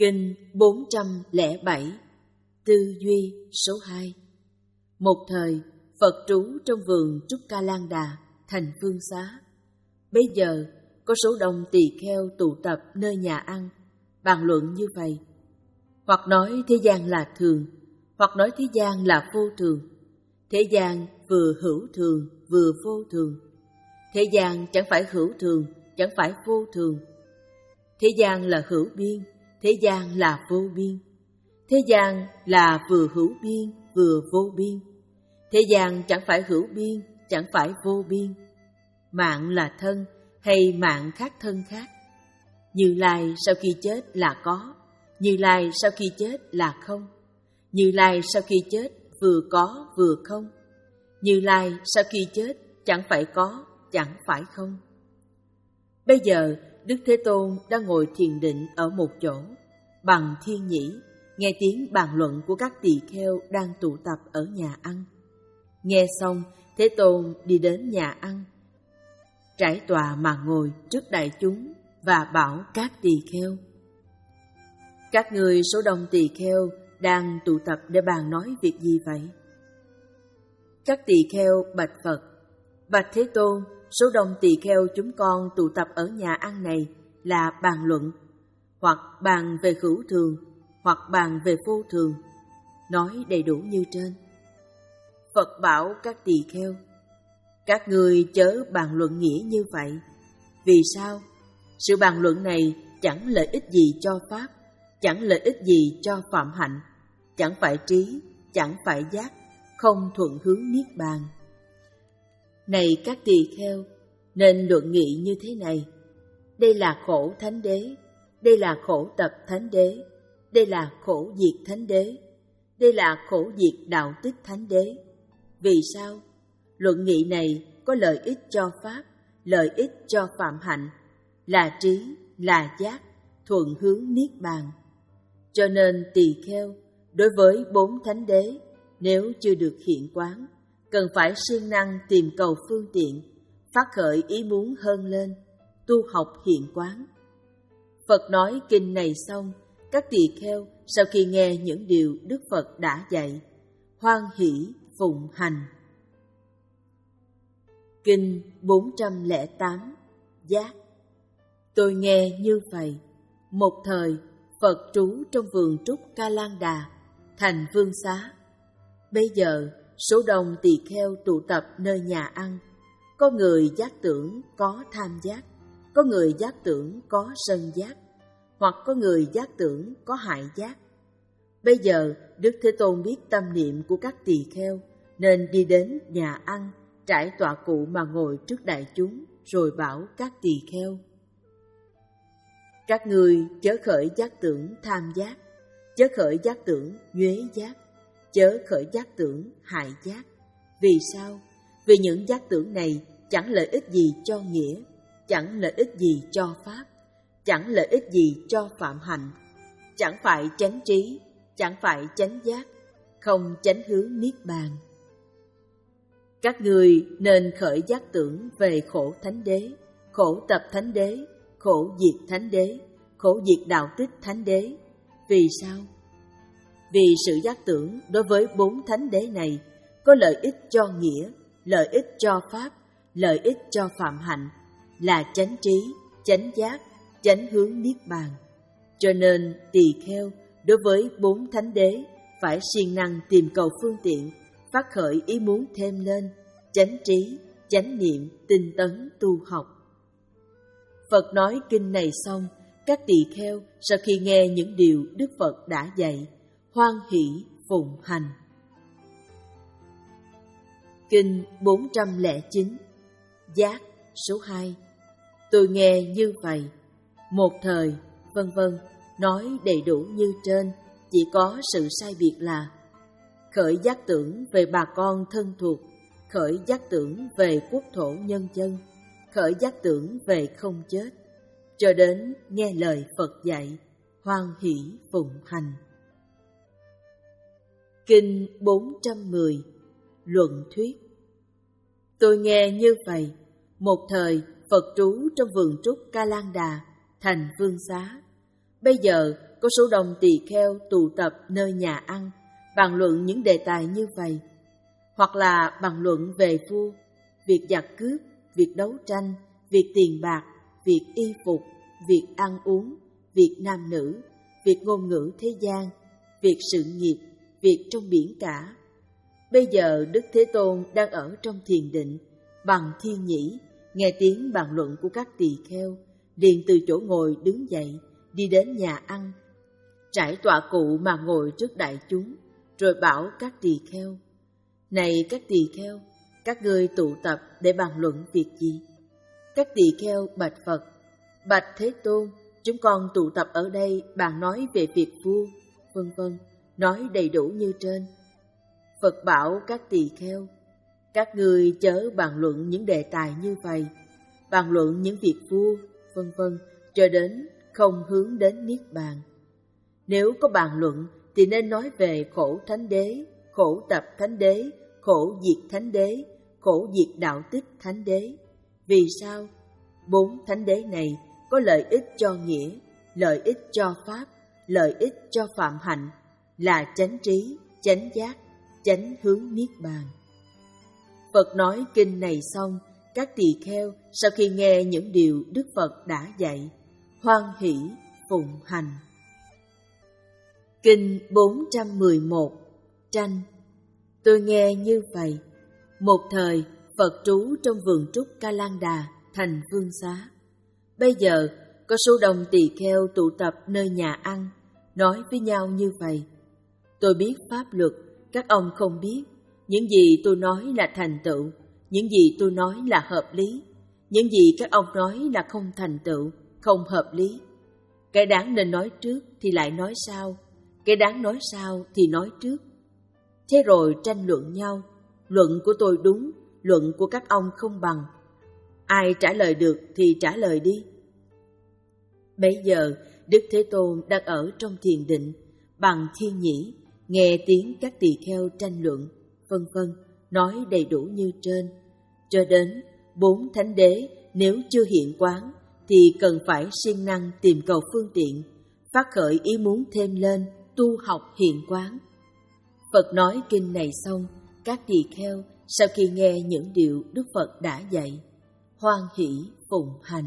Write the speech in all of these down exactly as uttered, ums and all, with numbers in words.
Kinh bốn trăm lẻ bảy, Tư Duy số hai. Một thời, Phật trú trong vườn Trúc Ca Lan Đà, thành Phương Xá. Bây giờ, có số đông tỳ kheo tụ tập nơi nhà ăn, bàn luận như vậy. Hoặc nói thế gian là thường, hoặc nói thế gian là vô thường. Thế gian vừa hữu thường, vừa vô thường. Thế gian chẳng phải hữu thường, chẳng phải vô thường. Thế gian là hữu biên, thế gian là vô biên. Thế gian là vừa hữu biên, vừa vô biên. Thế gian chẳng phải hữu biên, chẳng phải vô biên. Mạng là thân, hay mạng khác thân khác. Như Lai sau khi chết là có, Như Lai sau khi chết là không. Như Lai sau khi chết vừa có vừa không. Như Lai sau khi chết chẳng phải có, chẳng phải không. Bây giờ Đức Thế Tôn đang ngồi thiền định ở một chỗ, bằng thiên nhĩ, nghe tiếng bàn luận của các tỳ kheo đang tụ tập ở nhà ăn. Nghe xong, Thế Tôn đi đến nhà ăn, trải tọa mà ngồi trước đại chúng và bảo các tỳ kheo: các ngươi số đông tỳ kheo đang tụ tập để bàn nói việc gì vậy? Các tỳ kheo bạch Phật: bạch Thế Tôn, số đông tỳ kheo chúng con tụ tập ở nhà ăn này là bàn luận, hoặc bàn về hữu thường, hoặc bàn về vô thường, nói đầy đủ như trên. Phật bảo các tỳ kheo: các ngươi chớ bàn luận nghĩa như vậy. Vì sao? Sự bàn luận này chẳng lợi ích gì cho Pháp, chẳng lợi ích gì cho phạm hạnh, chẳng phải trí, chẳng phải giác, không thuận hướng niết bàn. Này các tỳ kheo, nên luận nghị như thế này: đây là khổ thánh đế, đây là khổ tập thánh đế, đây là khổ diệt thánh đế, đây là khổ diệt đạo tích thánh đế. Vì sao? Luận nghị này có lợi ích cho Pháp, lợi ích cho phạm hạnh, là trí, là giác, thuận hướng niết bàn. Cho nên tỳ kheo, đối với bốn thánh đế, nếu chưa được hiện quán, cần phải siêng năng tìm cầu phương tiện, phát khởi ý muốn hơn lên, tu học hiện quán. Phật nói kinh này xong, các tỳ kheo sau khi nghe những điều Đức Phật đã dạy, hoan hỷ phụng hành. Kinh bốn trăm lẻ tám, Giác. Tôi nghe như vậy. Một thời, Phật trú trong vườn Trúc Ca Lan Đà, thành Vương Xá. Bây giờ, số đông tỳ kheo tụ tập nơi nhà ăn. Có người giác tưởng có tham giác, có người giác tưởng có sân giác, hoặc có người giác tưởng có hại giác. Bây giờ, Đức Thế Tôn biết tâm niệm của các tỳ kheo, nên đi đến nhà ăn, trải tọa cụ mà ngồi trước đại chúng, rồi bảo các tỳ kheo: các ngươi chớ khởi giác tưởng tham giác, chớ khởi giác tưởng nhuế giác, chớ khởi giác tưởng hại giác. Vì sao? Vì những giác tưởng này chẳng lợi ích gì cho nghĩa, chẳng lợi ích gì cho Pháp, chẳng lợi ích gì cho phạm hạnh, chẳng phải chánh trí, chẳng phải chánh giác, không chánh hướng niết bàn. Các ngươi nên khởi giác tưởng về khổ thánh đế, khổ tập thánh đế, khổ diệt thánh đế, khổ diệt đạo tích thánh đế. Vì sao? Vì sự giác tưởng đối với bốn thánh đế này có lợi ích cho nghĩa, lợi ích cho Pháp, lợi ích cho phạm hạnh, là chánh trí, chánh giác, chánh hướng niết bàn. Cho nên tỳ kheo đối với bốn thánh đế phải siêng năng tìm cầu phương tiện, phát khởi ý muốn thêm lên, chánh trí, chánh niệm, tinh tấn tu học. Phật nói kinh này xong, các tỳ kheo sau khi nghe những điều Đức Phật đã dạy, hoan hỷ phụng hành. Kinh bốn trăm lẻ chín, Giác số hai. Tôi nghe như vậy. Một thời, vân vân, nói đầy đủ như trên, chỉ có sự sai biệt là: khởi giác tưởng về bà con thân thuộc, khởi giác tưởng về quốc thổ nhân dân, khởi giác tưởng về không chết, cho đến nghe lời Phật dạy, hoan hỷ phụng hành. Kinh bốn trăm mười, Luận thuyết. Tôi nghe như vậy. Một thời, Phật trú trong vườn Trúc Ca Lan Đà, thành Vương Xá. Bây giờ có số đông tỳ kheo tụ tập nơi nhà ăn, bàn luận những đề tài như vậy, hoặc là bàn luận về vua, việc giặc cướp, việc đấu tranh, việc tiền bạc, việc y phục, việc ăn uống, việc nam nữ, việc ngôn ngữ thế gian, việc sự nghiệp, việc trong biển cả. Bây giờ Đức Thế Tôn đang ở trong thiền định, bằng thiên nhĩ, nghe tiếng bàn luận của các tỳ kheo, liền từ chỗ ngồi đứng dậy, đi đến nhà ăn, trải tọa cụ mà ngồi trước đại chúng, rồi bảo các tỳ kheo: Này các tỳ kheo, các ngươi tụ tập để bàn luận việc gì? Các tỳ kheo bạch Phật: Bạch Thế Tôn, chúng con tụ tập ở đây bàn nói về việc vua, vân vân, nói đầy đủ như trên. Phật bảo các tỳ kheo: Các ngươi chớ bàn luận những đề tài như vậy, bàn luận những việc vua, vân vân, cho đến không hướng đến niết bàn. Nếu có bàn luận thì nên nói về khổ thánh đế, khổ tập thánh đế, khổ diệt thánh đế, khổ diệt đạo tích thánh đế. Vì sao? Bốn thánh đế này có lợi ích cho nghĩa, lợi ích cho pháp, lợi ích cho phạm hạnh, là chánh trí, chánh giác, chánh hướng niết bàn. Phật nói kinh này xong, các tỳ kheo sau khi nghe những điều Đức Phật đã dạy, hoan hỷ phụng hành. Kinh bốn trăm mười một. Tranh. Tôi nghe như vậy. Một thời, Phật trú trong vườn trúc Ca Lan Đà, thành Vương Xá. Bây giờ, có số đông tỳ kheo tụ tập nơi nhà ăn, nói với nhau như vậy: Tôi biết pháp luật, các ông không biết. Những gì tôi nói là thành tựu, những gì tôi nói là hợp lý, những gì các ông nói là không thành tựu, không hợp lý. Cái đáng nên nói trước thì lại nói sau, cái đáng nói sau thì nói trước. Thế rồi tranh luận nhau, luận của tôi đúng, luận của các ông không bằng. Ai trả lời được thì trả lời đi. Bấy giờ Đức Thế Tôn đang ở trong thiền định, bằng thiên nhĩ, nghe tiếng các tỳ kheo tranh luận, vân vân, nói đầy đủ như trên, cho đến bốn thánh đế nếu chưa hiện quán thì cần phải siêng năng tìm cầu phương tiện, phát khởi ý muốn thêm lên, tu học hiện quán. Phật nói kinh này xong, các tỳ kheo sau khi nghe những điều Đức Phật đã dạy, hoan hỷ phụng hành.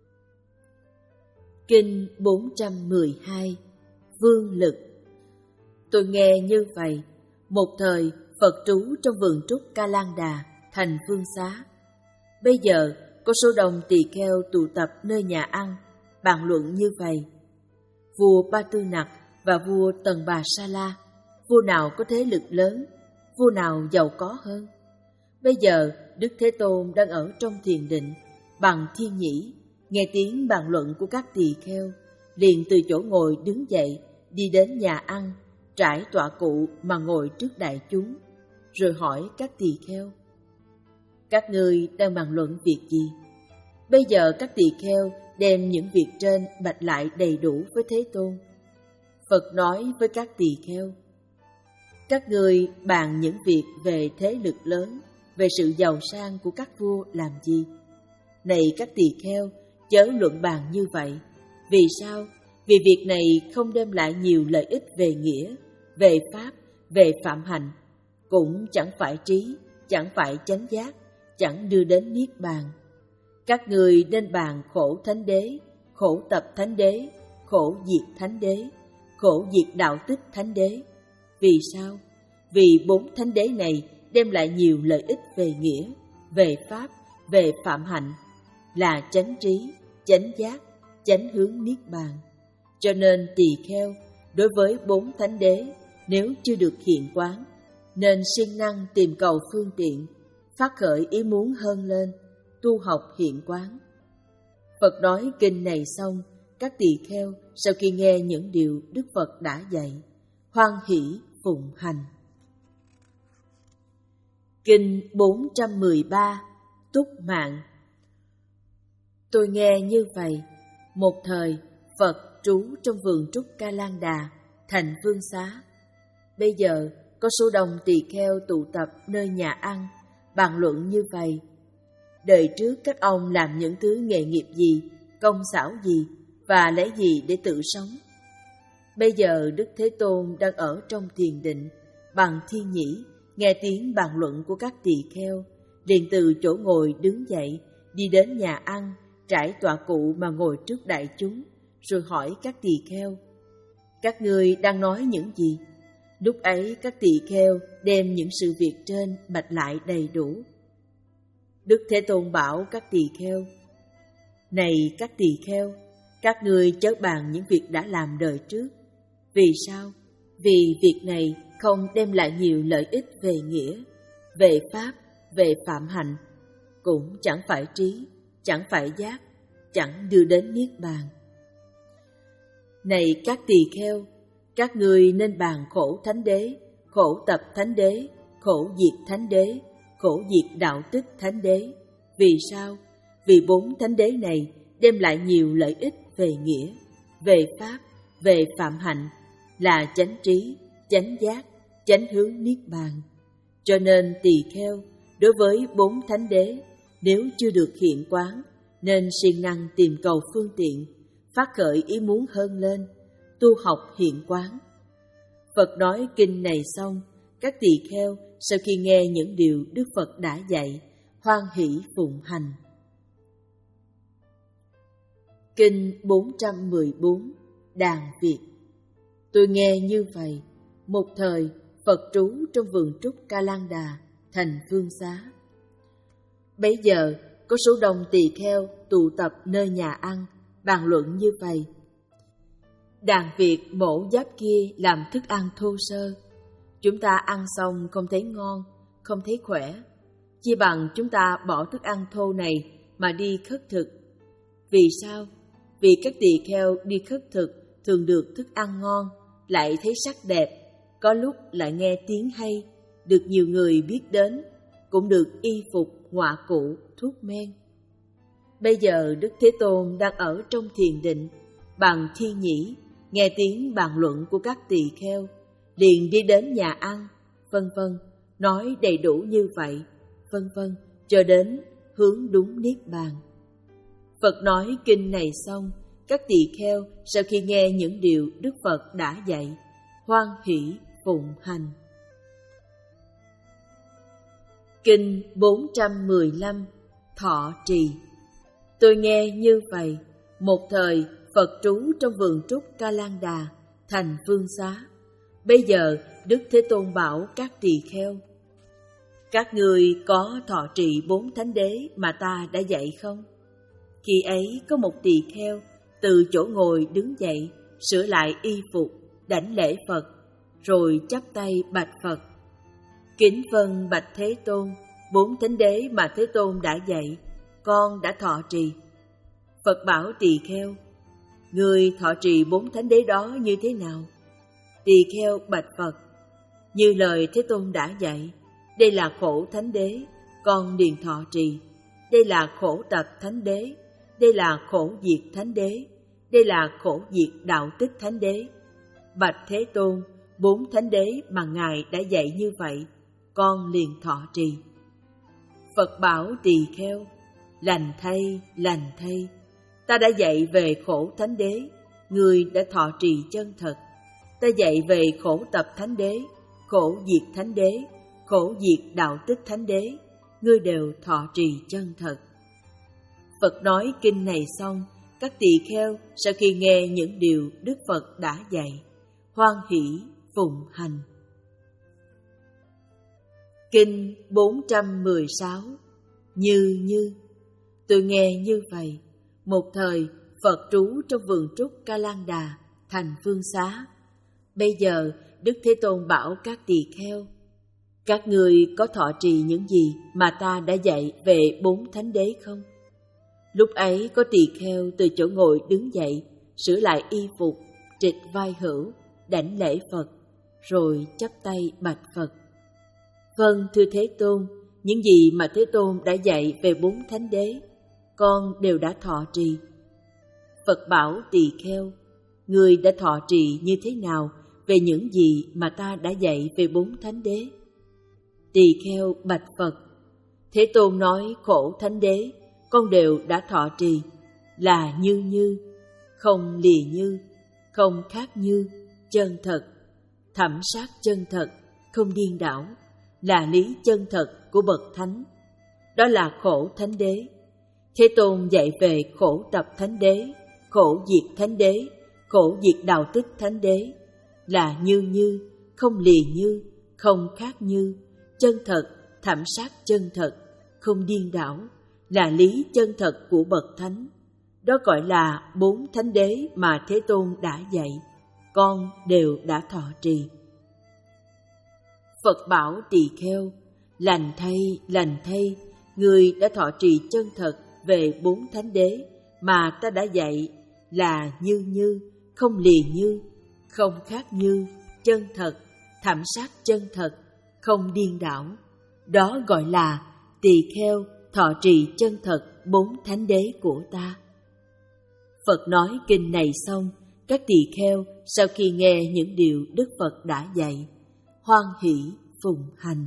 Kinh bốn trăm mười hai. Vương lực. Tôi nghe như vậy. Một thời, Phật trú trong vườn trúc Ca Lan Đà, thành Vương Xá. Bây giờ, có số đông tỳ kheo tụ tập nơi nhà ăn, bàn luận như vậy: Vua Ba Tư Nặc và vua Tần Bà Sa La, vua nào có thế lực lớn, vua nào giàu có hơn? Bây giờ, Đức Thế Tôn đang ở trong thiền định, bằng thiên nhĩ, nghe tiếng bàn luận của các tỳ kheo, liền từ chỗ ngồi đứng dậy, đi đến nhà ăn, trải tọa cụ mà ngồi trước đại chúng, rồi hỏi các tỳ kheo: Các ngươi đang bàn luận việc gì? Bây giờ các tỳ kheo đem những việc trên bạch lại đầy đủ với Thế Tôn. Phật nói với các tỳ kheo: Các ngươi bàn những việc về thế lực lớn, về sự giàu sang của các vua làm gì? Này các tỳ kheo, chớ luận bàn như vậy. Vì sao? Vì việc này không đem lại nhiều lợi ích về nghĩa, về pháp, về phạm hạnh, cũng chẳng phải trí, chẳng phải chánh giác, chẳng đưa đến niết bàn. Các người nên bàn khổ thánh đế, khổ tập thánh đế, khổ diệt thánh đế, khổ diệt đạo tích thánh đế. Vì sao? Vì bốn thánh đế này đem lại nhiều lợi ích về nghĩa, về pháp, về phạm hạnh, là chánh trí, chánh giác, chánh hướng niết bàn. Cho nên tỳ kheo đối với bốn thánh đế nếu chưa được hiện quán, nên siêng năng tìm cầu phương tiện, phát khởi ý muốn hơn lên, tu học hiện quán. Phật nói kinh này xong, các tỳ kheo sau khi nghe những điều Đức Phật đã dạy, hoan hỷ phụng hành. Kinh bốn trăm mười ba. Túc mạng. Tôi nghe như vậy. Một thời, Phật trú trong vườn trúc Ca Lan Đà, thành Vương Xá. Bây giờ, có số đông tỳ kheo tụ tập nơi nhà ăn, bàn luận như vậy: Đời trước các ông làm những thứ nghề nghiệp gì, công xảo gì, và lấy gì để tự sống? Bây giờ Đức Thế Tôn đang ở trong thiền định, bằng thiên nhĩ, nghe tiếng bàn luận của các tỳ kheo, liền từ chỗ ngồi đứng dậy, đi đến nhà ăn, trải tọa cụ mà ngồi trước đại chúng, rồi hỏi các tỳ kheo: các ngươi đang nói những gì? Lúc ấy các tỳ kheo đem những sự việc trên bạch lại đầy đủ. Đức Thế Tôn bảo các tỳ kheo: này các tỳ kheo, các ngươi chớ bàn những việc đã làm đời trước. Vì sao? Vì việc này không đem lại nhiều lợi ích về nghĩa, về pháp, về phạm hạnh, cũng chẳng phải trí, chẳng phải giác, chẳng đưa đến niết bàn. Này các tỳ kheo, các ngươi nên bàn khổ thánh đế, khổ tập thánh đế, khổ diệt thánh đế, khổ diệt đạo tích thánh đế. Vì sao? Vì bốn thánh đế này đem lại nhiều lợi ích về nghĩa, về pháp, về phạm hạnh, là chánh trí, chánh giác, chánh hướng niết bàn. Cho nên tỳ kheo, đối với bốn thánh đế, nếu chưa được hiện quán, nên siêng năng tìm cầu phương tiện, phát khởi ý muốn hơn lên, tu học hiện quán. Phật nói kinh này xong, các tỳ kheo sau khi nghe những điều Đức Phật đã dạy, hoan hỷ phụng hành. Kinh bốn trăm mười bốn, Đàn Việt. Tôi nghe như vậy, một thời Phật trú trong vườn trúc Ca Lan Đà, thành Phương Xá. Bấy giờ có số đông tỳ kheo tụ tập nơi nhà ăn, bàn luận như vậy: đàn Việt mổ giáp kia làm thức ăn thô sơ, chúng ta ăn xong không thấy ngon, không thấy khỏe, chi bằng chúng ta bỏ thức ăn thô này mà đi khất thực. Vì sao? Vì các tỳ kheo đi khất thực thường được thức ăn ngon, lại thấy sắc đẹp, có lúc lại nghe tiếng hay, được nhiều người biết đến, cũng được y phục, ngọa cụ, thuốc men. Bây giờ Đức Thế Tôn đang ở trong thiền định, bằng thiên nhĩ, nghe tiếng bàn luận của các tỳ kheo, liền đi đến nhà ăn, vân vân, nói đầy đủ như vậy, vân vân, cho đến hướng đúng niết bàn. Phật nói kinh này xong, các tỳ kheo sau khi nghe những điều Đức Phật đã dạy, hoan hỷ phụng hành. Kinh bốn trăm mười lăm, Thọ trì. Tôi nghe như vậy, một thời Phật trú trong vườn trúc Ca Lan Đà, thành Phương Xá. Bây giờ Đức Thế Tôn bảo các tỳ kheo: các ngươi có thọ trì bốn thánh đế mà ta đã dạy không? Khi ấy có một tỳ kheo từ chỗ ngồi đứng dậy, sửa lại y phục, đảnh lễ Phật, rồi chắp tay bạch Phật: kính vâng bạch Thế Tôn, bốn thánh đế mà Thế Tôn đã dạy, con đã thọ trì. Phật bảo tỳ kheo: ngươi thọ trì bốn thánh đế đó như thế nào? Tỳ kheo bạch Phật: như lời Thế Tôn đã dạy, đây là khổ thánh đế, con liền thọ trì. Đây là khổ tập thánh đế, đây là khổ diệt thánh đế, đây là khổ diệt đạo tích thánh đế. Bạch Thế Tôn, bốn thánh đế mà Ngài đã dạy như vậy, con liền thọ trì. Phật bảo tỳ kheo: lành thay, lành thay, ta đã dạy về khổ thánh đế, ngươi đã thọ trì chân thật. Ta dạy về khổ tập thánh đế, khổ diệt thánh đế, khổ diệt đạo tích thánh đế, ngươi đều thọ trì chân thật. Phật nói kinh này xong, các tỳ kheo sau khi nghe những điều Đức Phật đã dạy, hoan hỷ phụng hành. Kinh bốn trăm mười sáu, Như Như. Tôi nghe như vậy, một thời Phật trú trong vườn trúc Ca Lan Đà, thành Phương Xá. Bây giờ Đức Thế Tôn bảo các tỳ kheo: các ngươi có thọ trì những gì mà ta đã dạy về bốn thánh đế không? Lúc ấy có tỳ kheo từ chỗ ngồi đứng dậy, sửa lại y phục, trịch vai hữu, đảnh lễ Phật, rồi chắp tay bạch Phật: vâng thưa Thế Tôn, những gì mà Thế Tôn đã dạy về bốn thánh đế, con đều đã thọ trì. Phật bảo tỳ kheo: ngươi đã thọ trì như thế nào về những gì mà ta đã dạy về bốn thánh đế? Tỳ kheo bạch Phật: Thế Tôn nói khổ thánh đế, con đều đã thọ trì, là như như, không lìa như, không khác như, chân thật, thẩm sát chân thật, không điên đảo, là lý chân thật của bậc thánh. Đó là khổ thánh đế. Thế Tôn dạy về khổ tập thánh đế, khổ diệt thánh đế, khổ diệt đạo tích thánh đế, là như như, không lìa như, không khác như, chân thật, thẩm sát chân thật, không điên đảo, là lý chân thật của bậc thánh. Đó gọi là bốn thánh đế mà Thế Tôn đã dạy, con đều đã thọ trì. Phật bảo tỳ kheo, lành thay, lành thay, người đã thọ trì chân thật về bốn thánh đế mà ta đã dạy, là như như, không lìa như, không khác như, chân thật, thẩm sát chân thật, không điên đảo. Đó gọi là tỳ kheo thọ trì chân thật bốn thánh đế của ta. Phật nói kinh này xong, các tỳ kheo sau khi nghe những điều Đức Phật đã dạy, hoan hỷ phụng hành.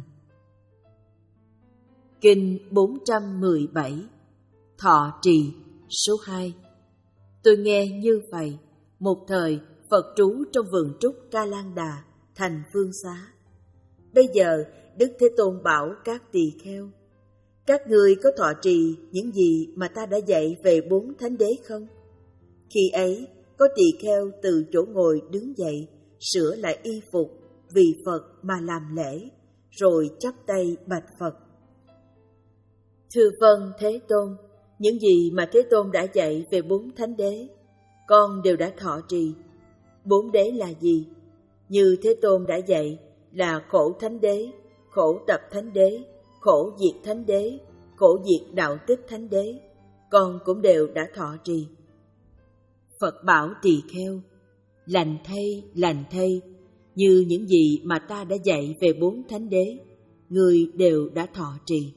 Kinh bốn trăm mười bảy, thọ trì số hai. Tôi nghe như vậy, một thời Phật trú trong vườn trúc Ca Lan Đà, thành Phương Xá. Bây giờ Đức Thế Tôn bảo các tỳ kheo, các ngươi có thọ trì những gì mà ta đã dạy về bốn thánh đế không? Khi ấy, có tỳ kheo từ chỗ ngồi đứng dậy, sửa lại y phục vì Phật mà làm lễ, rồi chắp tay bạch Phật. Thưa vâng Thế Tôn, những gì mà Thế Tôn đã dạy về bốn thánh đế, con đều đã thọ trì. Bốn đế là gì? Như Thế Tôn đã dạy là khổ thánh đế, khổ tập thánh đế, khổ diệt thánh đế, khổ diệt đạo tích thánh đế, con cũng đều đã thọ trì. Phật bảo tỳ kheo, lành thay, lành thay, như những gì mà ta đã dạy về bốn thánh đế, người đều đã thọ trì.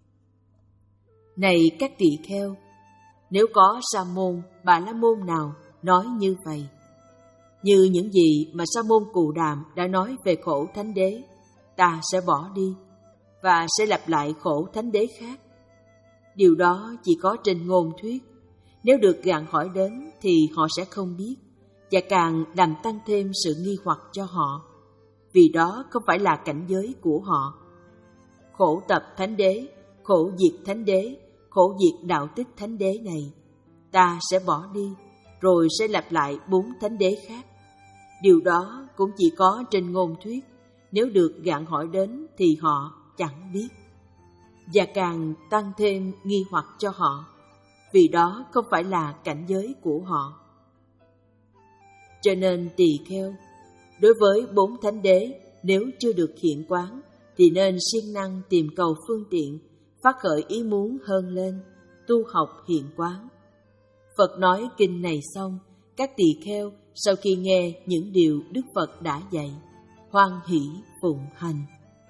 Này các tỳ kheo, nếu có sa môn, bà la môn nào nói như vậy, như những gì mà sa môn Cù Đàm đã nói về khổ thánh đế, ta sẽ bỏ đi và sẽ lặp lại khổ thánh đế khác. Điều đó chỉ có trên ngôn thuyết, nếu được gặng hỏi đến thì họ sẽ không biết, và càng làm tăng thêm sự nghi hoặc cho họ, vì đó không phải là cảnh giới của họ. Khổ tập thánh đế, khổ diệt thánh đế, khổ diệt đạo tích thánh đế này, ta sẽ bỏ đi, rồi sẽ lặp lại bốn thánh đế khác. Điều đó cũng chỉ có trên ngôn thuyết, nếu được gặng hỏi đến thì họ chẳng biết, và càng tăng thêm nghi hoặc cho họ, vì đó không phải là cảnh giới của họ. Cho nên tỳ kheo, đối với bốn thánh đế, nếu chưa được hiện quán, thì nên siêng năng tìm cầu phương tiện, phát khởi ý muốn hơn lên, tu học hiện quán. Phật nói kinh này xong, các tỳ kheo sau khi nghe những điều Đức Phật đã dạy, hoan hỷ phụng hành.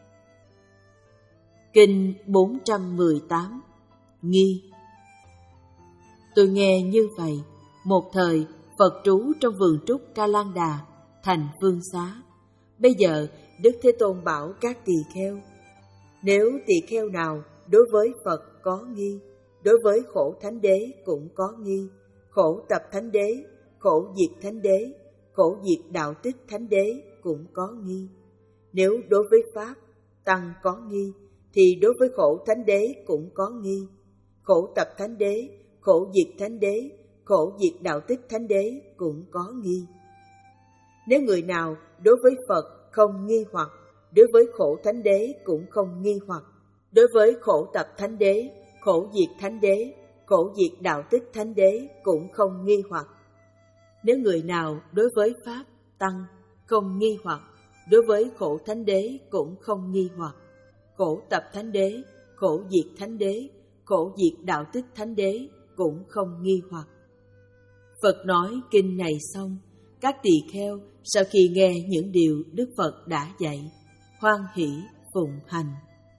Kinh bốn trăm mười tám, nghi. Tôi nghe như vậy, một thời Phật trú trong vườn trúc Ca Lan Đà, thành Phương Xá. Bây giờ Đức Thế Tôn bảo các tỳ kheo, nếu tỳ kheo nào đối với Phật có nghi, đối với khổ thánh đế cũng có nghi, khổ tập thánh đế, khổ diệt thánh đế, khổ diệt đạo tích thánh đế cũng có nghi. Nếu đối với Pháp, Tăng có nghi, thì đối với khổ thánh đế cũng có nghi, khổ tập thánh đế, khổ diệt thánh đế, khổ diệt đạo tích thánh đế cũng có nghi. Nếu người nào đối với Phật không nghi hoặc, đối với khổ thánh đế cũng không nghi hoặc, đối với khổ tập thánh đế, khổ diệt thánh đế, khổ diệt đạo tích thánh đế cũng không nghi hoặc. Nếu người nào đối với Pháp, Tăng không nghi hoặc, đối với khổ thánh đế cũng không nghi hoặc, khổ tập thánh đế, khổ diệt thánh đế, khổ diệt đạo tích thánh đế cũng không nghi hoặc. Phật nói kinh này xong, các tỳ kheo sau khi nghe những điều Đức Phật đã dạy, hoan hỷ phụng hành.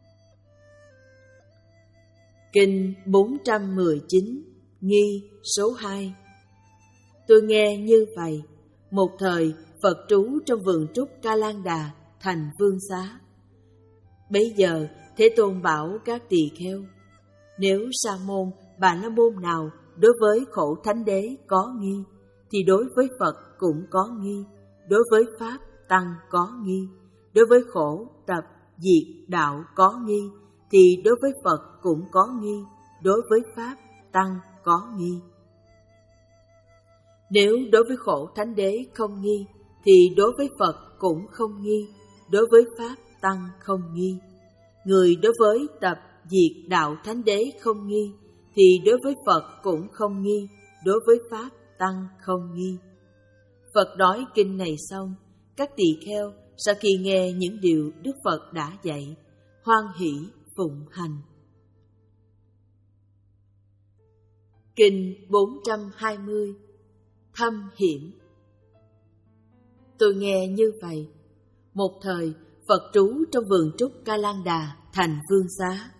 Kinh bốn trăm mười chín, nghi số hai. Tôi nghe như vậy, một thời Phật trú trong vườn trúc Ca Lan Đà, thành Vương Xá. Bấy giờ Thế Tôn bảo các tỳ kheo, nếu sa môn, bà la môn nào đối với khổ thánh đế có nghi, thì đối với Phật cũng có nghi, đối với Pháp Tăng có nghi, đối với khổ tập diệt đạo có nghi, thì đối với Phật cũng có nghi, đối với Pháp Tăng có nghi. Nếu đối với khổ Thánh Đế không nghi, thì đối với Phật cũng không nghi, đối với Pháp Tăng không nghi. Người đối với tập diệt đạo Thánh Đế không nghi, thì đối với Phật cũng không nghi, đối với Pháp Tăng không nghi. Phật nói kinh này xong, các tỳ kheo sau khi nghe những điều Đức Phật đã dạy, hoan hỷ phụng hành. Kinh bốn trăm hai mươi. Thâm hiểm. Tôi nghe như vậy. Một thời, Phật trú trong vườn trúc Ca Lan Đà, thành Vương Xá.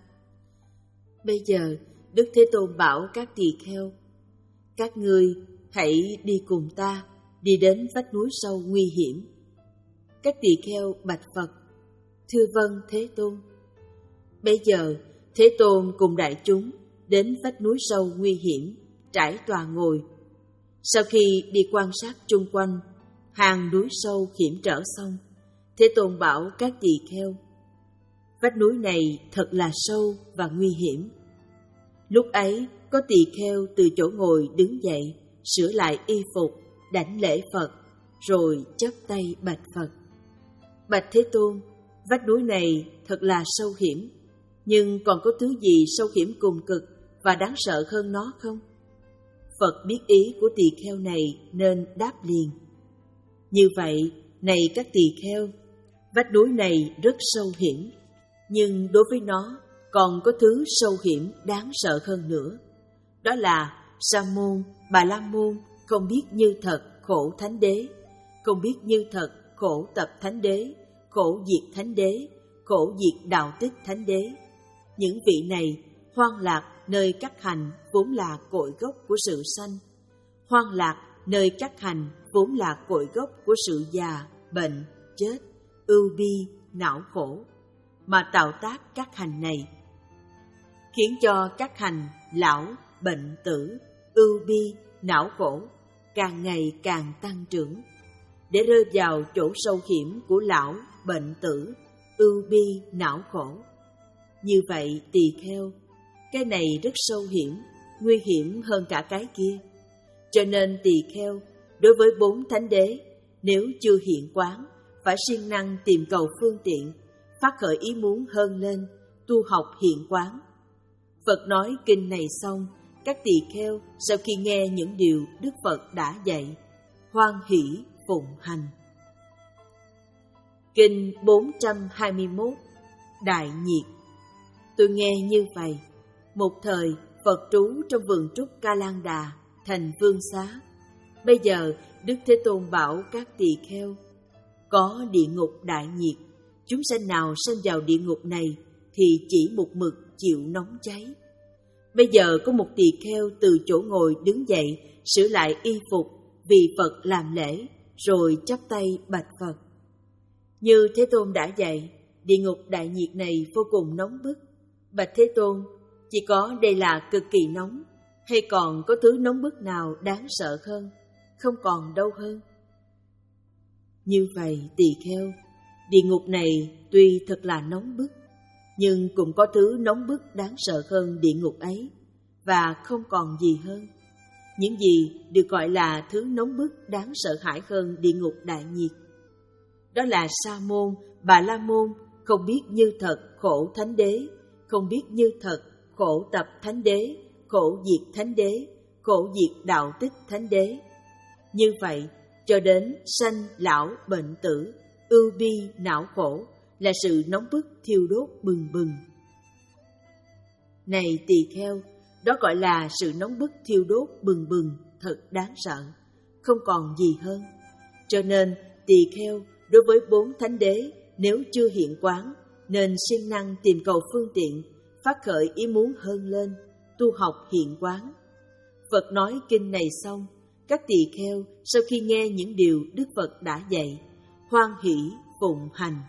Bây giờ, Đức Thế Tôn bảo các tỳ kheo, các ngươi hãy đi cùng ta, đi đến vách núi sâu nguy hiểm. Các tỳ kheo bạch Phật, thưa vâng Thế Tôn. Bây giờ, Thế Tôn cùng đại chúng đến vách núi sâu nguy hiểm, trải tòa ngồi. Sau khi đi quan sát chung quanh hàng núi sâu hiểm trở xong, Thế Tôn bảo các tỳ kheo, vách núi này thật là sâu và nguy hiểm. Lúc ấy, có tỳ kheo từ chỗ ngồi đứng dậy, sửa lại y phục, đảnh lễ Phật, rồi chắp tay bạch Phật. Bạch Thế Tôn, vách núi này thật là sâu hiểm, nhưng còn có thứ gì sâu hiểm cùng cực và đáng sợ hơn nó không? Phật biết ý của tỳ kheo này nên đáp liền. Như vậy, này các tỳ kheo, vách núi này rất sâu hiểm, nhưng đối với nó còn có thứ sâu hiểm đáng sợ hơn nữa. Đó là Sa môn, Bà La môn không biết như thật khổ Thánh Đế, không biết như thật khổ tập Thánh Đế, khổ diệt Thánh Đế, khổ diệt đạo tích Thánh Đế. Những vị này hoang lạc nơi các hành vốn là cội gốc của sự sanh, hoang lạc nơi các hành vốn là cội gốc của sự già, bệnh, chết, ưu bi, não khổ, mà tạo tác các hành này, khiến cho các hành lão, bệnh tử, ưu bi, não khổ càng ngày càng tăng trưởng, để rơi vào chỗ sâu hiểm của lão, bệnh tử, ưu bi, não khổ. Như vậy tỳ kheo, cái này rất sâu hiểm, nguy hiểm hơn cả cái kia. Cho nên tỳ kheo, đối với bốn thánh đế, nếu chưa hiện quán, phải siêng năng tìm cầu phương tiện, phát khởi ý muốn hơn lên, tu học hiện quán. Phật nói kinh này xong, các tỳ kheo sau khi nghe những điều Đức Phật đã dạy, hoan hỷ phụng hành. Kinh bốn trăm hai mươi mốt. Đại nhiệt. Tôi nghe như vậy. Một thời, Phật trú trong vườn trúc Ca Lan Đà, thành Vương Xá. Bây giờ, Đức Thế Tôn bảo các tỳ kheo, có địa ngục đại nhiệt, chúng sanh nào sanh vào địa ngục này thì chỉ một mực chịu nóng cháy. Bây giờ có một tỳ kheo từ chỗ ngồi đứng dậy, sửa lại y phục vì Phật làm lễ, rồi chắp tay bạch Phật. Như Thế Tôn đã dạy, địa ngục đại nhiệt này vô cùng nóng bức. Bạch Thế Tôn, chỉ có đây là cực kỳ nóng, hay còn có thứ nóng bức nào đáng sợ hơn? Không còn đâu hơn. Như vậy tỳ kheo, địa ngục này tuy thật là nóng bức, nhưng cũng có thứ nóng bức đáng sợ hơn địa ngục ấy, và không còn gì hơn. Những gì được gọi là thứ nóng bức đáng sợ hãi hơn địa ngục đại nhiệt? Đó là Sa môn, Bà La môn không biết như thật khổ Thánh Đế, không biết như thật khổ tập Thánh Đế, khổ diệt Thánh Đế, khổ diệt đạo tích Thánh Đế. Như vậy, cho đến sanh lão bệnh tử, ưu bi não khổ là sự nóng bức thiêu đốt bừng bừng. Này tỳ kheo, đó gọi là sự nóng bức thiêu đốt bừng bừng, thật đáng sợ, không còn gì hơn. Cho nên tỳ kheo, đối với bốn thánh đế, nếu chưa hiện quán, nên siêng năng tìm cầu phương tiện, phát khởi ý muốn hơn lên, tu học hiện quán. Phật nói kinh này xong, các tỳ kheo sau khi nghe những điều Đức Phật đã dạy, hoan hỷ phụng hành.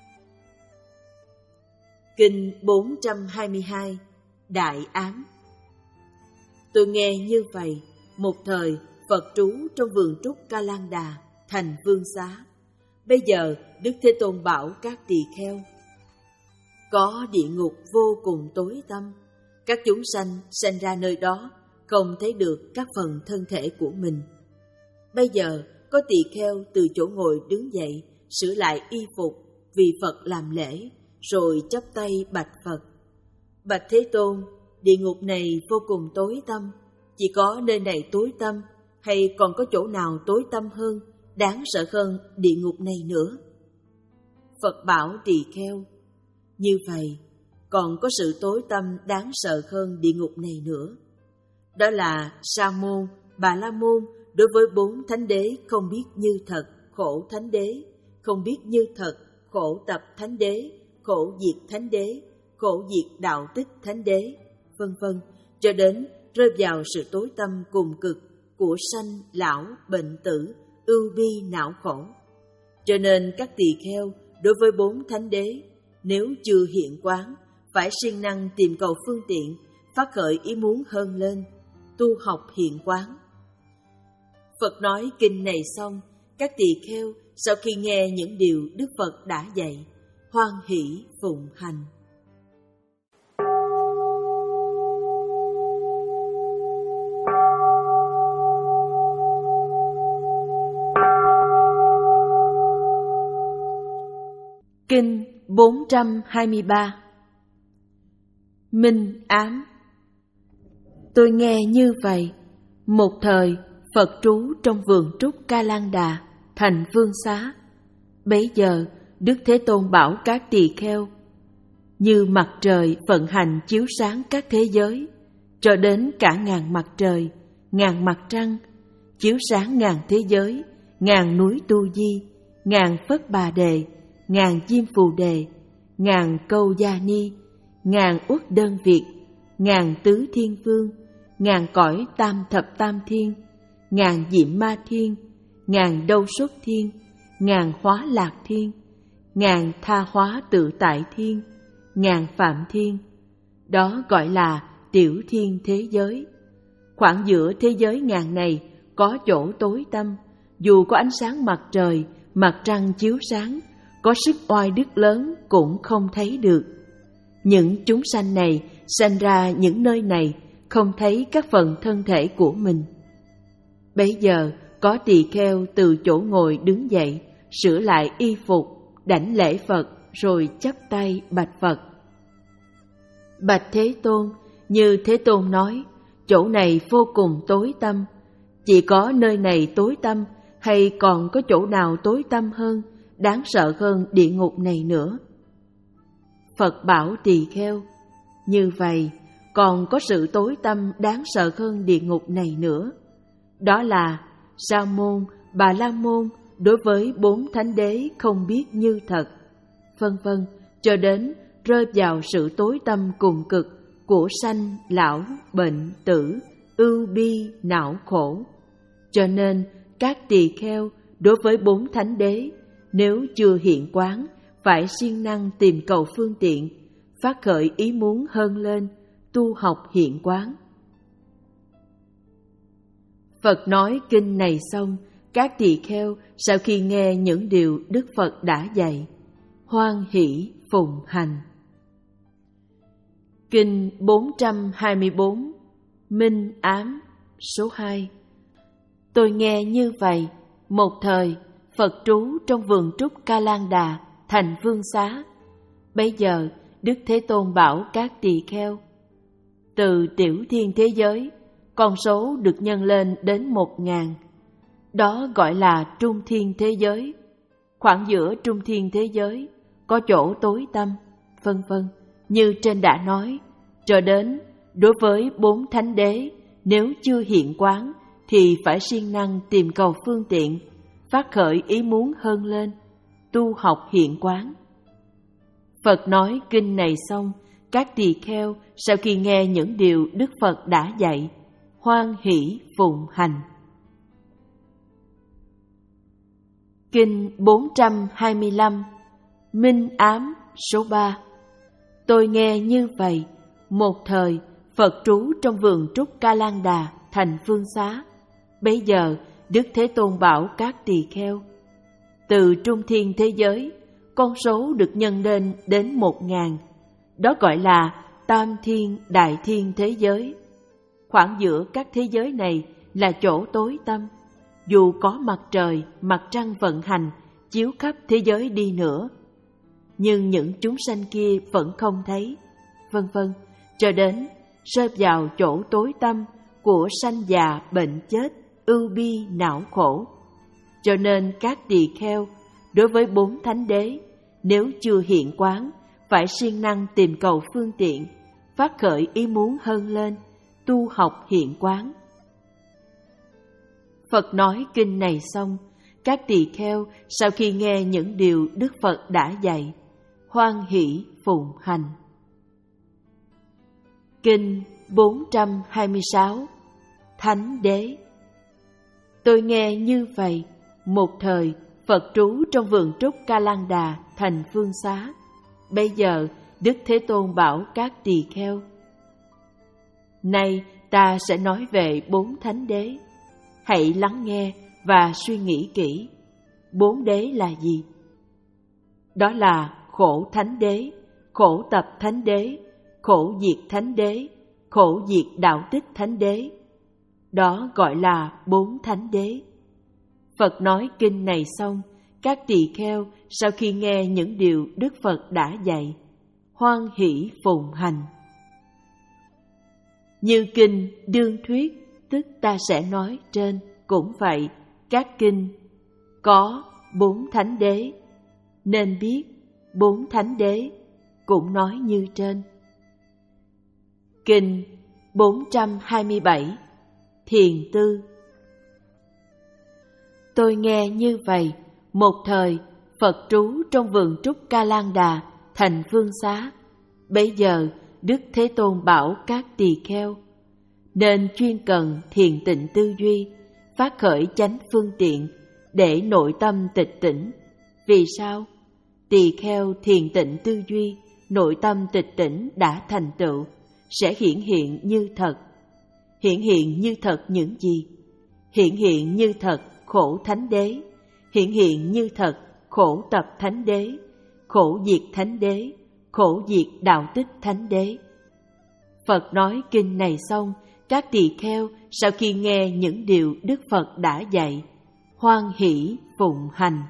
Kinh bốn trăm hai mươi hai. Đại ám. Tôi nghe như vậy, một thời Phật trú trong vườn trúc Ca Lan Đà, thành Vương Xá. Bây giờ Đức Thế Tôn bảo các tỳ kheo: có địa ngục vô cùng tối tăm, các chúng sanh sanh ra nơi đó không thấy được các phần thân thể của mình. Bây giờ có tỳ kheo từ chỗ ngồi đứng dậy, sửa lại y phục vì Phật làm lễ, rồi chắp tay bạch Phật: bạch Thế Tôn, địa ngục này vô cùng tối tăm, chỉ có nơi này tối tăm, hay còn có chỗ nào tối tăm hơn, đáng sợ hơn địa ngục này nữa? Phật bảo tỳ kheo: như vậy, còn có sự tối tăm đáng sợ hơn địa ngục này nữa. Đó là Sa môn, Bà La môn đối với bốn thánh đế không biết như thật, khổ thánh đế, không biết như thật, khổ tập thánh đế, khổ diệt thánh đế, khổ diệt đạo tích thánh đế, vân vân, cho đến rơi vào sự tối tăm cùng cực của sanh, lão, bệnh tử, ưu bi, não khổ. Cho nên các tỳ kheo đối với bốn thánh đế, nếu chưa hiện quán, phải siêng năng tìm cầu phương tiện, phát khởi ý muốn hơn lên, tu học hiện quán. Phật nói kinh này xong, các tỳ kheo sau khi nghe những điều Đức Phật đã dạy, hoan hỷ phụng hành. Kinh bốn trăm hai mươi ba. Minh ám. Tôi nghe như vậy, một thời Phật trú trong vườn trúc Ca Lan Đà, thành Vương Xá. Bấy giờ Đức Thế Tôn bảo các tỳ kheo: như mặt trời vận hành chiếu sáng các thế giới, cho đến cả ngàn mặt trời, ngàn mặt trăng, chiếu sáng ngàn thế giới, ngàn núi Tu Di, ngàn Phất Bà Đề, ngàn Diêm Phù Đề, ngàn Câu Gia Ni, ngàn Uất Đơn Việt, ngàn Tứ Thiên Vương, ngàn cõi Tam Thập Tam Thiên, ngàn Diệm Ma Thiên, ngàn Đâu Xuất Thiên, ngàn Hóa Lạc Thiên, ngàn Tha Hóa Tự Tại Thiên, ngàn Phạm Thiên. Đó gọi là tiểu thiên thế giới. Khoảng giữa thế giới ngàn này có chỗ tối tăm, dù có ánh sáng mặt trời, mặt trăng chiếu sáng, có sức oai đức lớn cũng không thấy được. Những chúng sanh này sanh ra những nơi này không thấy các phần thân thể của mình. Bấy giờ có tỳ kheo từ chỗ ngồi đứng dậy, sửa lại y phục, đảnh lễ Phật, rồi chắp tay bạch Phật: bạch Thế Tôn, như Thế Tôn nói, chỗ này vô cùng tối tăm, chỉ có nơi này tối tăm, hay còn có chỗ nào tối tăm hơn, đáng sợ hơn địa ngục này nữa? Phật bảo tỳ kheo: như vậy, còn có sự tối tăm đáng sợ hơn địa ngục này nữa. Đó là Sa môn, Bà La môn đối với bốn thánh đế không biết như thật, vân vân, cho đến rơi vào sự tối tăm cùng cực của sanh, lão, bệnh, tử, ưu bi, não khổ. Cho nên các tỳ kheo đối với bốn thánh đế, nếu chưa hiện quán, phải siêng năng tìm cầu phương tiện, phát khởi ý muốn hơn lên, tu học hiện quán. Phật nói kinh này xong, các tỳ kheo sau khi nghe những điều Đức Phật đã dạy, hoan hỷ phụng hành. Kinh bốn trăm hai mươi bốn. Minh ám. Số hai. Tôi nghe như vậy, một thời Phật trú trong vườn trúc Ca Lan Đà, thành Vương Xá. Bấy giờ Đức Thế Tôn bảo các tỳ kheo: từ tiểu thiên thế giới, con số được nhân lên đến một ngàn. Đó gọi là trung thiên thế giới. Khoảng giữa trung thiên thế giới có chỗ tối tăm, vân vân, như trên đã nói. Cho đến đối với bốn thánh đế, nếu chưa hiện quán, thì phải siêng năng tìm cầu phương tiện, phát khởi ý muốn hơn lên, tu học hiện quán. Phật nói kinh này xong, các tỳ kheo sau khi nghe những điều Đức Phật đã dạy, hoan hỷ phụng hành. Kinh bốn trăm hai mươi lăm. Minh ám. Số ba. Tôi nghe như vậy, một thời Phật trú trong vườn trúc Ca Lan Đà, thành Vương Xá. Bấy giờ Đức Thế Tôn bảo các tỳ kheo: từ trung thiên thế giới, con số được nhân lên đến một ngàn. Đó gọi là tam thiên đại thiên thế giới. Khoảng giữa các thế giới này là chỗ tối tăm. Dù có mặt trời, mặt trăng vận hành, chiếu khắp thế giới đi nữa, nhưng những chúng sanh kia vẫn không thấy, vân vân, cho đến rơi vào chỗ tối tăm của sanh già bệnh chết, ưu bi não khổ. Cho nên các tỳ kheo đối với bốn thánh đế, nếu chưa hiện quán, phải siêng năng tìm cầu phương tiện, phát khởi ý muốn hơn lên, tu học hiện quán. Phật nói kinh này xong, các tỳ kheo sau khi nghe những điều Đức Phật đã dạy, hoan hỷ phụng hành. Kinh bốn trăm hai mươi sáu. Thánh Đế. Tôi nghe như vậy, một thời Phật trú trong vườn trúc Ca Lan Đà, thành Phương Xá. Bây giờ Đức Thế Tôn bảo các tỳ kheo: nay ta sẽ nói về bốn thánh đế. Hãy lắng nghe và suy nghĩ kỹ. Bốn đế là gì? Đó là khổ thánh đế, khổ tập thánh đế, khổ diệt thánh đế, khổ diệt đạo tích thánh đế. Đó gọi là bốn thánh đế. Phật nói kinh này xong, các tỳ kheo sau khi nghe những điều Đức Phật đã dạy, hoan hỷ phụng hành. Như kinh đương thuyết, tức ta sẽ nói trên, cũng vậy, các kinh có bốn thánh đế, nên biết bốn thánh đế cũng nói như trên. Kinh bốn trăm hai mươi bảy. Thiền tư. Tôi nghe như vậy, một thời Phật trú trong vườn trúc Ca Lan Đà, thành Phương Xá. Bấy giờ Đức Thế Tôn bảo các tỳ kheo nên chuyên cần thiền tịnh tư duy, phát khởi chánh phương tiện để nội tâm tịch tỉnh. Vì sao? Tỳ kheo thiền tịnh tư duy, nội tâm tịch tỉnh đã thành tựu, sẽ hiển hiện như thật. Hiển hiện như thật những gì? Hiển hiện như thật khổ thánh đế, hiển hiện như thật khổ tập thánh đế, khổ diệt thánh đế, khổ diệt đạo tích thánh đế. Phật nói kinh này xong, các tỳ kheo sau khi nghe những điều Đức Phật đã dạy, hoan hỷ phụng hành.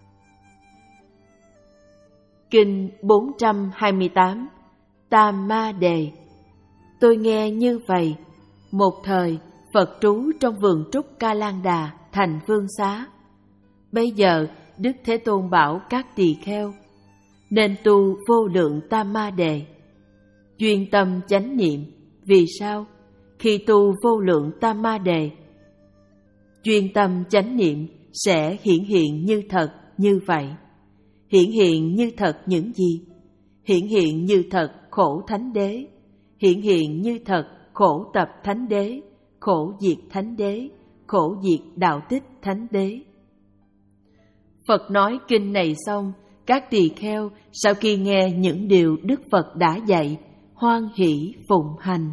Kinh bốn trăm hai mươi tám. Tam Ma Đề. Tôi nghe như vậy, một thời Phật trú trong vườn trúc Ca Lan Đà, thành Phương Xá. Bây giờ Đức Thế Tôn bảo các tỳ kheo nên tu vô lượng Tam Ma Đề, chuyên tâm chánh niệm. Vì sao? Khi tu vô lượng Tam Ma Đề, chuyên tâm chánh niệm sẽ hiển hiện như thật như vậy. Hiển hiện như thật những gì? Hiển hiện như thật khổ thánh đế, hiển hiện như thật khổ tập thánh đế, khổ diệt thánh đế, khổ diệt đạo tích thánh đế. Phật nói kinh này xong, các tỳ kheo sau khi nghe những điều Đức Phật đã dạy, hoan hỷ phụng hành.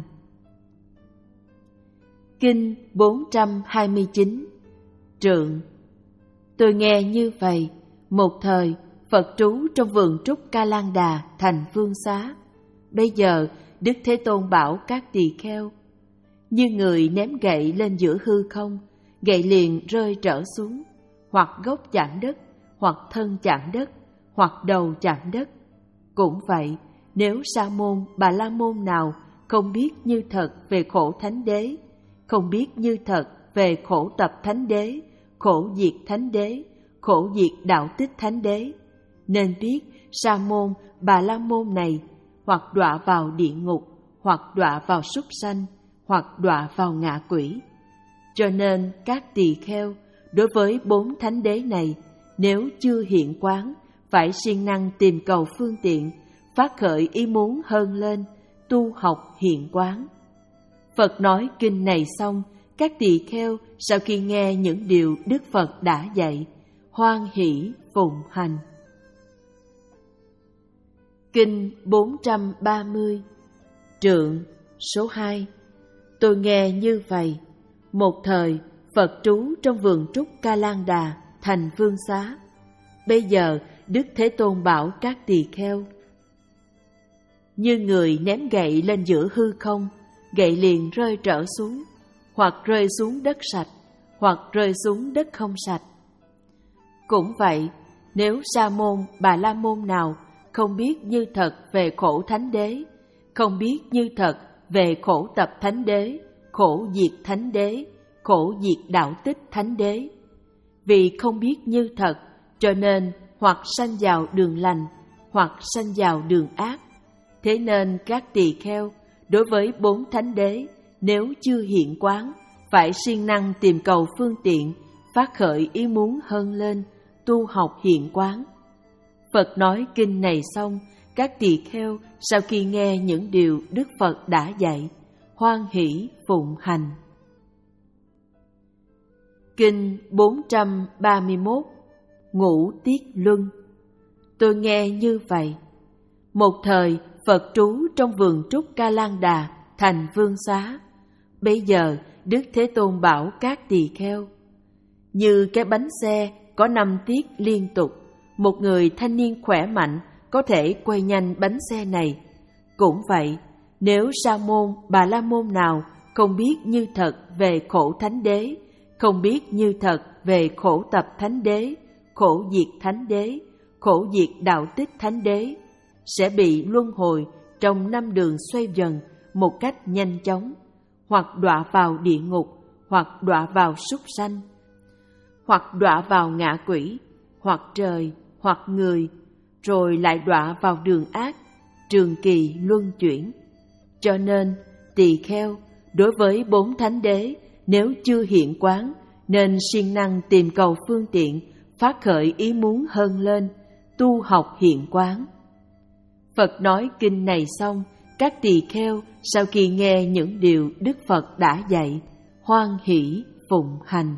Kinh bốn trăm hai mươi chín. Trượng. Tôi nghe như vậy, một thời Phật trú trong vườn trúc Ca Lan Đà, thành Phương Xá. Bây giờ Đức Thế Tôn bảo các tỳ kheo như người ném gậy lên giữa hư không, gậy liền rơi trở xuống, hoặc gốc chạm đất, hoặc thân chạm đất, hoặc đầu chạm đất. Cũng vậy, nếu sa môn bà la môn nào không biết như thật về khổ thánh đế, không biết như thật về khổ tập thánh đế, khổ diệt thánh đế, khổ diệt đạo tích thánh đế, nên biết sa môn bà la môn này hoặc đọa vào địa ngục, hoặc đọa vào súc sanh, hoặc đọa vào ngạ quỷ. Cho nên các tỳ kheo đối với bốn thánh đế này, nếu chưa hiện quán, phải siêng năng tìm cầu phương tiện, phát khởi ý muốn hơn lên, tu học hiện quán. Phật nói kinh này xong, các tỳ kheo sau khi nghe những điều Đức Phật đã dạy, hoan hỷ phụng hành. Kinh bốn trăm ba mươi. Trượng. Số hai. Tôi nghe như vậy, một thời Phật trú trong vườn trúc Ca Lan Đà, thành Phương Xá. Bây giờ Đức Thế Tôn bảo các tỳ kheo: như người ném gậy lên giữa hư không, gậy liền rơi trở xuống, hoặc rơi xuống đất sạch, hoặc rơi xuống đất không sạch. Cũng vậy, nếu Sa môn, Bà La môn nào không biết như thật về khổ thánh đế, không biết như thật về khổ tập thánh đế, khổ diệt thánh đế, khổ diệt đạo tích thánh đế, vì không biết như thật, cho nên hoặc sanh vào đường lành, hoặc sanh vào đường ác. Thế nên các tỳ kheo đối với bốn thánh đế, nếu chưa hiện quán, phải siêng năng tìm cầu phương tiện, phát khởi ý muốn hơn lên, tu học hiện quán. Phật nói kinh này xong, các tỳ kheo sau khi nghe những điều Đức Phật đã dạy, hoan hỷ phụng hành. Kinh bốn trăm ba mươi mốt. Ngũ Tiết Luân. Tôi nghe như vậy. Một thời Phật trú trong vườn trúc Ca Lan Đà, thành Vương Xá. Bây giờ Đức Thế Tôn bảo các tỳ kheo: như cái bánh xe có năm tiết liên tục, một người thanh niên khỏe mạnh có thể quay nhanh bánh xe này. Cũng vậy, nếu Sa môn, Bà La môn nào không biết như thật về khổ thánh đế, không biết như thật về khổ tập thánh đế, khổ diệt thánh đế, khổ diệt đạo tích thánh đế, sẽ bị luân hồi trong năm đường xoay vần một cách nhanh chóng, hoặc đọa vào địa ngục, hoặc đọa vào súc sanh, hoặc đọa vào ngạ quỷ, hoặc trời, hoặc người, rồi lại đọa vào đường ác, trường kỳ luân chuyển. Cho nên tỳ kheo đối với bốn thánh đế, nếu chưa hiện quán, nên siêng năng tìm cầu phương tiện, phát khởi ý muốn hơn lên, tu học hiện quán. Phật nói kinh này xong, các tỳ kheo sau khi nghe những điều Đức Phật đã dạy, hoan hỷ phụng hành.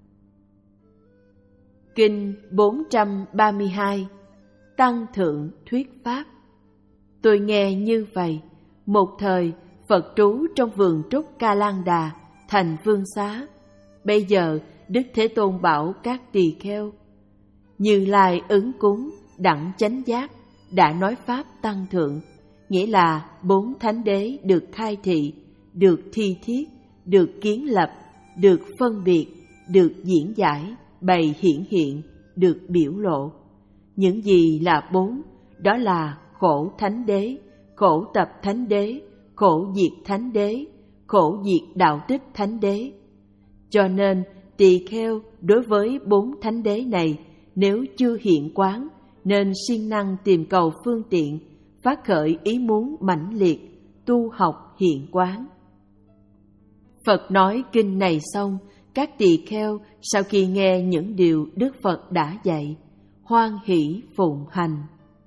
Kinh bốn trăm ba mươi hai. Tăng Thượng Thuyết Pháp. Tôi nghe như vậy. Một thời Phật trú trong vườn trúc Ca Lan Đà, thành Vương Xá. Bây giờ Đức Thế Tôn bảo các tỳ kheo: Như Lai ứng cúng đẳng chánh giác đã nói pháp tăng thượng, nghĩa là bốn thánh đế được khai thị, được thi thiết, được kiến lập, được phân biệt, được diễn giải, bày hiển hiện, được biểu lộ. Những gì là bốn? Đó là khổ thánh đế, khổ tập thánh đế, khổ diệt thánh đế, khổ diệt đạo tích thánh đế. Cho nên tỳ kheo đối với bốn thánh đế này, nếu chưa hiện quán, nên siêng năng tìm cầu phương tiện, phát khởi ý muốn mãnh liệt, tu học hiện quán. Phật nói kinh này xong, các tỳ kheo sau khi nghe những điều Đức Phật đã dạy, hoan hỷ phụng hành.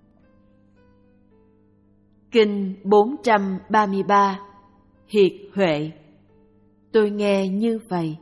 Kinh bốn trăm ba mươi ba. Hiệt Huệ. Tôi nghe như vậy.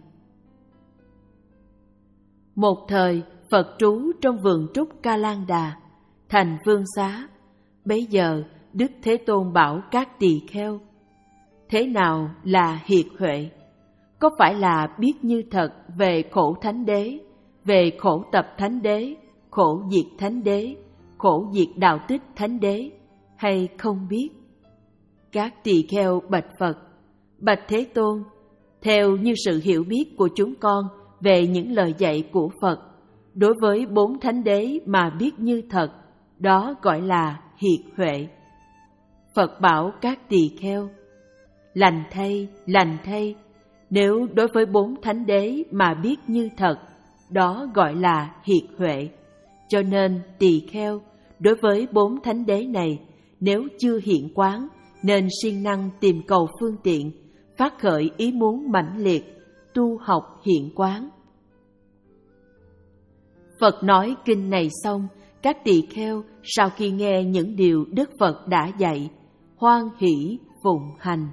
Một thời Phật trú trong vườn trúc Ca Lan Đà, thành Vương Xá. Bấy giờ Đức Thế Tôn bảo các tỳ kheo: Thế nào là hiệt huệ? Có phải là biết như thật về khổ thánh đế, về khổ tập thánh đế, khổ diệt thánh đế, khổ diệt đạo tích thánh đế, hay không biết? Các tỳ kheo bạch Phật: Bạch Thế Tôn, theo như sự hiểu biết của chúng con về những lời dạy của Phật, đối với bốn thánh đế mà biết như thật, đó gọi là hiệt huệ. Phật bảo các tỳ kheo: Lành thay, lành thay, nếu đối với bốn thánh đế mà biết như thật, đó gọi là hiệt huệ. Cho nên tỳ kheo đối với bốn thánh đế này, nếu chưa hiện quán, nên siêng năng tìm cầu phương tiện, phát khởi ý muốn mãnh liệt, tu học hiện quán. Phật nói kinh này xong, các tỳ kheo sau khi nghe những điều Đức Phật đã dạy, hoan hỷ phụng hành.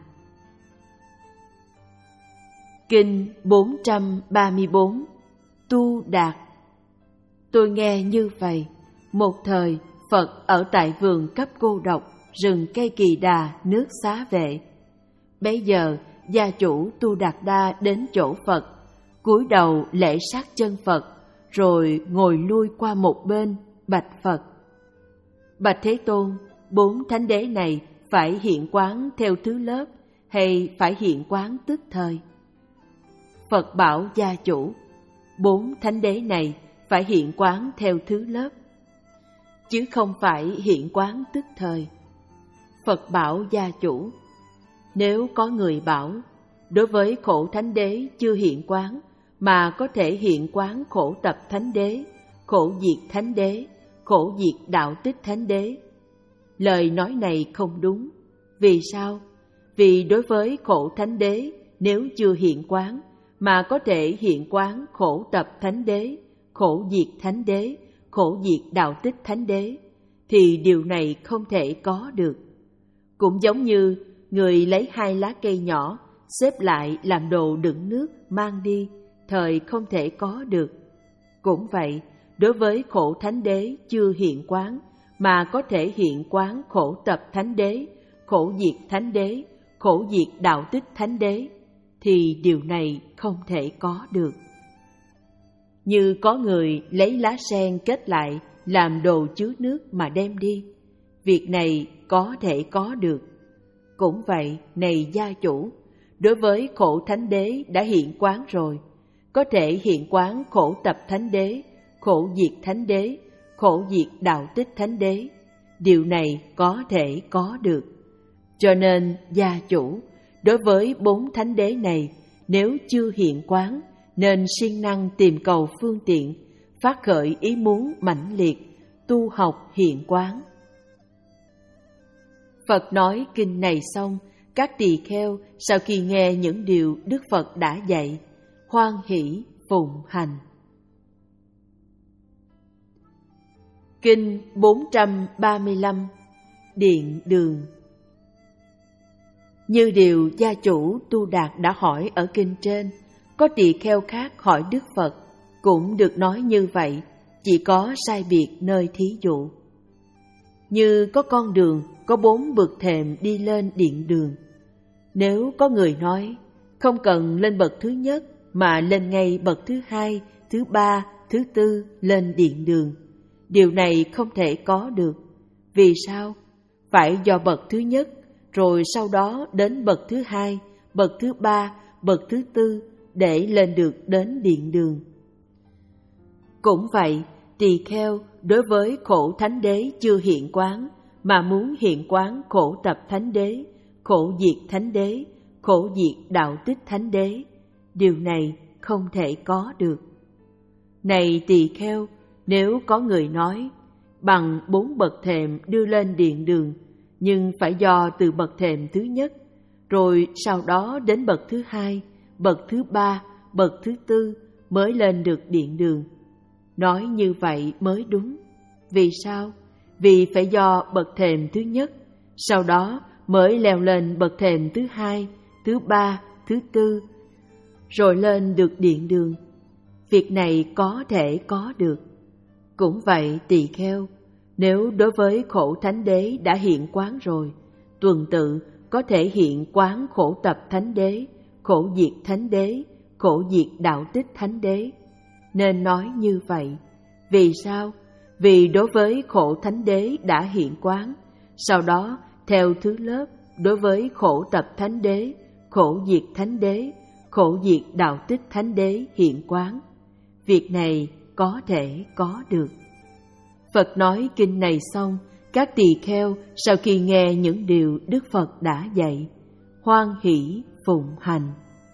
Kinh bốn trăm ba mươi bốn. Tu Đạt. Tôi nghe như vậy. Một thời Phật ở tại vườn cấp cô độc, rừng cây Kỳ Đà, nước Xá Vệ. Bấy giờ gia chủ Tu Đạt Đa đến chỗ Phật, cúi đầu lễ sát chân Phật, rồi ngồi lui qua một bên, bạch Phật: Bạch Thế Tôn, bốn thánh đế này phải hiện quán theo thứ lớp hay phải hiện quán tức thời? Phật bảo gia chủ: bốn thánh đế này phải hiện quán theo thứ lớp, chứ không phải hiện quán tức thời. Phật bảo gia chủ: nếu có người bảo đối với khổ thánh đế chưa hiện quán mà có thể hiện quán khổ tập thánh đế, khổ diệt thánh đế, khổ diệt đạo tích thánh đế, lời nói này không đúng. Vì sao? Vì đối với khổ thánh đế nếu chưa hiện quán mà có thể hiện quán khổ tập thánh đế, khổ diệt thánh đế, khổ diệt đạo tích thánh đế, thì điều này không thể có được. Cũng giống như người lấy hai lá cây nhỏ xếp lại làm đồ đựng nước mang đi, thời không thể có được. Cũng vậy, đối với khổ thánh đế chưa hiện quán mà có thể hiện quán khổ tập thánh đế, khổ diệt thánh đế, khổ diệt đạo tích thánh đế, thì điều này không thể có được. Như có người lấy lá sen kết lại làm đồ chứa nước mà đem đi, việc này có thể có được. Cũng vậy, này gia chủ, đối với khổ thánh đế đã hiện quán rồi, có thể hiện quán khổ tập thánh đế, khổ diệt thánh đế, khổ diệt đạo tích thánh đế, điều này có thể có được. Cho nên gia chủ, đối với bốn thánh đế này nếu chưa hiện quán, nên siêng năng tìm cầu phương tiện, phát khởi ý muốn mãnh liệt, tu học hiện quán. Phật nói kinh này xong, các tỳ kheo sau khi nghe những điều Đức Phật đã dạy, hoan hỷ phụng hành. Kinh bốn trăm ba mươi lăm. Điện đường. Như điều gia chủ Tu Đạt đã hỏi ở kinh trên, có tỳ kheo khác hỏi Đức Phật, cũng được nói như vậy, chỉ có sai biệt nơi thí dụ. Như có con đường, có bốn bậc thềm đi lên điện đường. Nếu có người nói, không cần lên bậc thứ nhất, mà lên ngay bậc thứ hai, thứ ba, thứ tư lên điện đường, điều này không thể có được. Vì sao? Phải do bậc thứ nhất, rồi sau đó đến bậc thứ hai, bậc thứ ba, bậc thứ tư để lên được đến điện đường. Cũng vậy, tỳ kheo đối với khổ thánh đế chưa hiện quán mà muốn hiện quán khổ tập thánh đế, khổ diệt thánh đế, khổ diệt đạo tích thánh đế, điều này không thể có được. Này tỳ kheo, nếu có người nói bằng bốn bậc thềm đưa lên điện đường, nhưng phải do từ bậc thềm thứ nhất, rồi sau đó đến bậc thứ hai, bậc thứ ba, bậc thứ tư mới lên được điện đường, nói như vậy mới đúng. Vì sao? Vì phải do bậc thềm thứ nhất, sau đó mới leo lên bậc thềm thứ hai, thứ ba, thứ tư, rồi lên được điện đường. Việc này có thể có được. Cũng vậy tỳ kheo, nếu đối với khổ thánh đế đã hiện quán rồi, tuần tự có thể hiện quán khổ tập thánh đế, khổ diệt thánh đế, khổ diệt đạo tích thánh đế, nên nói như vậy. Vì sao? Vì đối với khổ thánh đế đã hiện quán, sau đó theo thứ lớp đối với khổ tập thánh đế, khổ diệt thánh đế, khổ diệt đạo tích thánh đế hiện quán. Việc này có thể có được. Phật nói kinh này xong, các tỳ kheo sau khi nghe những điều Đức Phật đã dạy, hoan hỷ phụng hành.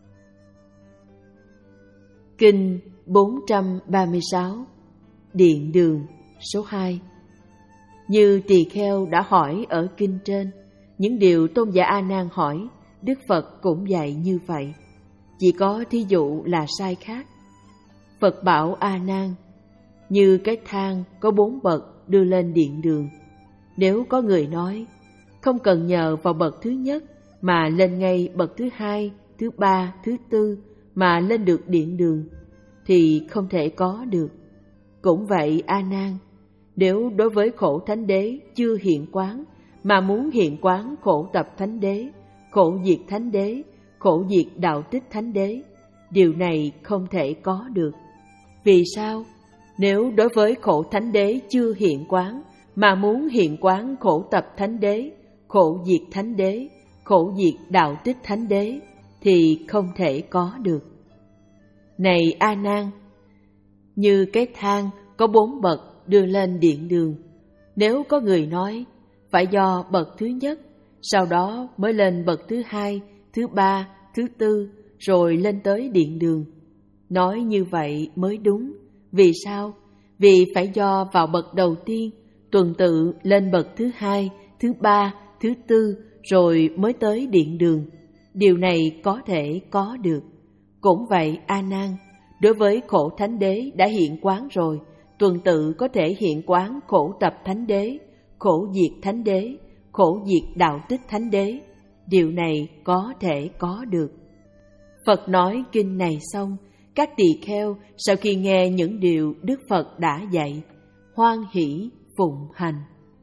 Kinh bốn trăm ba mươi sáu. Điện đường số hai. Như tỳ kheo đã hỏi ở kinh trên, những điều Tôn giả A Nan hỏi, Đức Phật cũng dạy như vậy, chỉ có thí dụ là sai khác. Phật bảo A Nan, như cái thang có bốn bậc đưa lên điện đường. Nếu có người nói, không cần nhờ vào bậc thứ nhất mà lên ngay bậc thứ hai, thứ ba, thứ tư mà lên được điện đường, thì không thể có được. Cũng vậy A Nan, nếu đối với khổ thánh đế chưa hiện quán mà muốn hiện quán khổ tập thánh đế, khổ diệt thánh đế, khổ diệt đạo tích thánh đế, điều này không thể có được. Vì sao? Nếu đối với khổ thánh đế chưa hiện quán, mà muốn hiện quán khổ tập thánh đế, khổ diệt thánh đế, khổ diệt đạo tích thánh đế, thì không thể có được. Này A Nan, như cái thang có bốn bậc đưa lên điện đường, nếu có người nói phải do bậc thứ nhất, sau đó mới lên bậc thứ hai, thứ ba, thứ tư, rồi lên tới điện đường, nói như vậy mới đúng. Vì sao? Vì phải do vào bậc đầu tiên, tuần tự lên bậc thứ hai, thứ ba, thứ tư, rồi mới tới điện đường. Điều này có thể có được. Cũng vậy A Nan, đối với khổ thánh đế đã hiện quán rồi, tuần tự có thể hiện quán khổ tập thánh đế, khổ diệt thánh đế, khổ diệt đạo tích thánh đế. Điều này có thể có được. Phật nói kinh này xong, các tỳ kheo sau khi nghe những điều Đức Phật đã dạy, hoan hỷ phụng hành.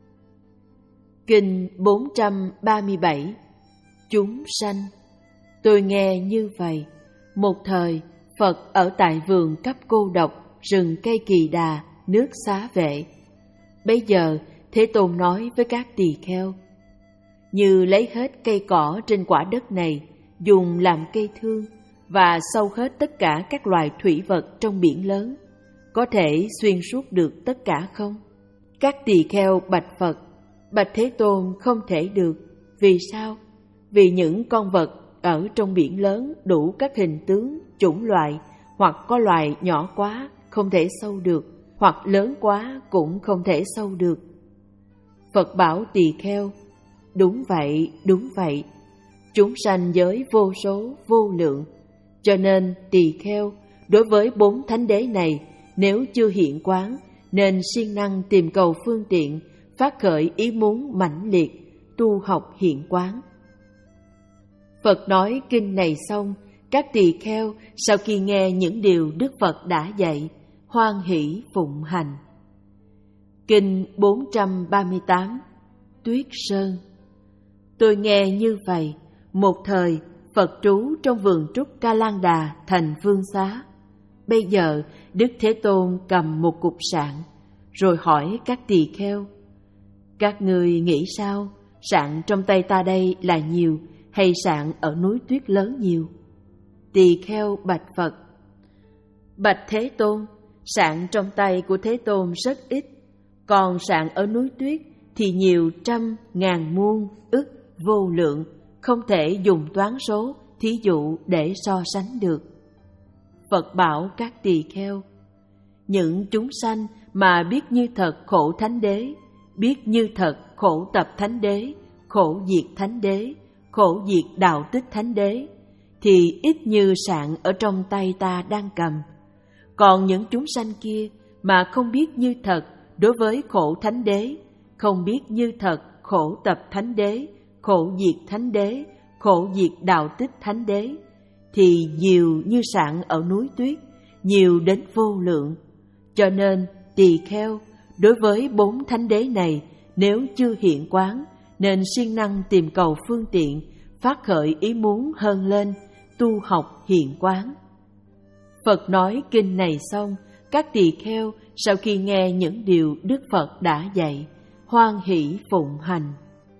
Kinh bốn trăm ba mươi bảy. Chúng sanh. Tôi nghe như vậy, một thời Phật ở tại vườn cấp cô độc, rừng cây kỳ đà, nước Xá Vệ. Bây giờ Thế Tôn nói với các tỳ kheo, như lấy hết cây cỏ trên quả đất này, dùng làm cây thương, và sâu hết tất cả các loài thủy vật trong biển lớn, có thể xuyên suốt được tất cả không? Các tỳ kheo bạch Phật, bạch Thế Tôn, không thể được. Vì sao? Vì những con vật ở trong biển lớn đủ các hình tướng, chủng loại, hoặc có loài nhỏ quá không thể sâu được, hoặc lớn quá cũng không thể sâu được. Phật bảo tỳ kheo, đúng vậy, đúng vậy. Chúng sanh giới vô số, vô lượng. Cho nên tỳ kheo, đối với bốn thánh đế này, nếu chưa hiện quán, nên siêng năng tìm cầu phương tiện, phát khởi ý muốn mãnh liệt, tu học hiện quán. Phật nói kinh này xong, các tỳ kheo sau khi nghe những điều Đức Phật đã dạy, hoan hỷ phụng hành. Kinh bốn trăm ba mươi tám. Tuyết Sơn. Tôi nghe như vậy, một thời Phật trú trong vườn trúc Ca Lan Đà thành Vương Xá. Bây giờ Đức Thế Tôn cầm một cục sạn, rồi hỏi các tỳ kheo, các ngươi nghĩ sao? Sạn trong tay ta đây là nhiều, hay sạn ở núi tuyết lớn nhiều? Tỳ kheo bạch Phật, bạch Thế Tôn, sạn trong tay của Thế Tôn rất ít, còn sạn ở núi tuyết thì nhiều trăm, ngàn muôn, ức, vô lượng, không thể dùng toán số, thí dụ để so sánh được. Phật bảo các tỳ kheo, những chúng sanh mà biết như thật khổ thánh đế, biết như thật khổ tập thánh đế, khổ diệt thánh đế, khổ diệt đạo tích thánh đế, thì ít như sạn ở trong tay ta đang cầm. Còn những chúng sanh kia mà không biết như thật đối với khổ thánh đế, không biết như thật khổ tập thánh đế, khổ diệt thánh đế, khổ diệt đạo tích thánh đế, thì nhiều như sạn ở núi tuyết, nhiều đến vô lượng. Cho nên tỳ kheo, đối với bốn thánh đế này, nếu chưa hiện quán, nên siêng năng tìm cầu phương tiện, phát khởi ý muốn hơn lên, tu học hiện quán. Phật nói kinh này xong, các tỳ kheo sau khi nghe những điều Đức Phật đã dạy, hoan hỷ phụng hành.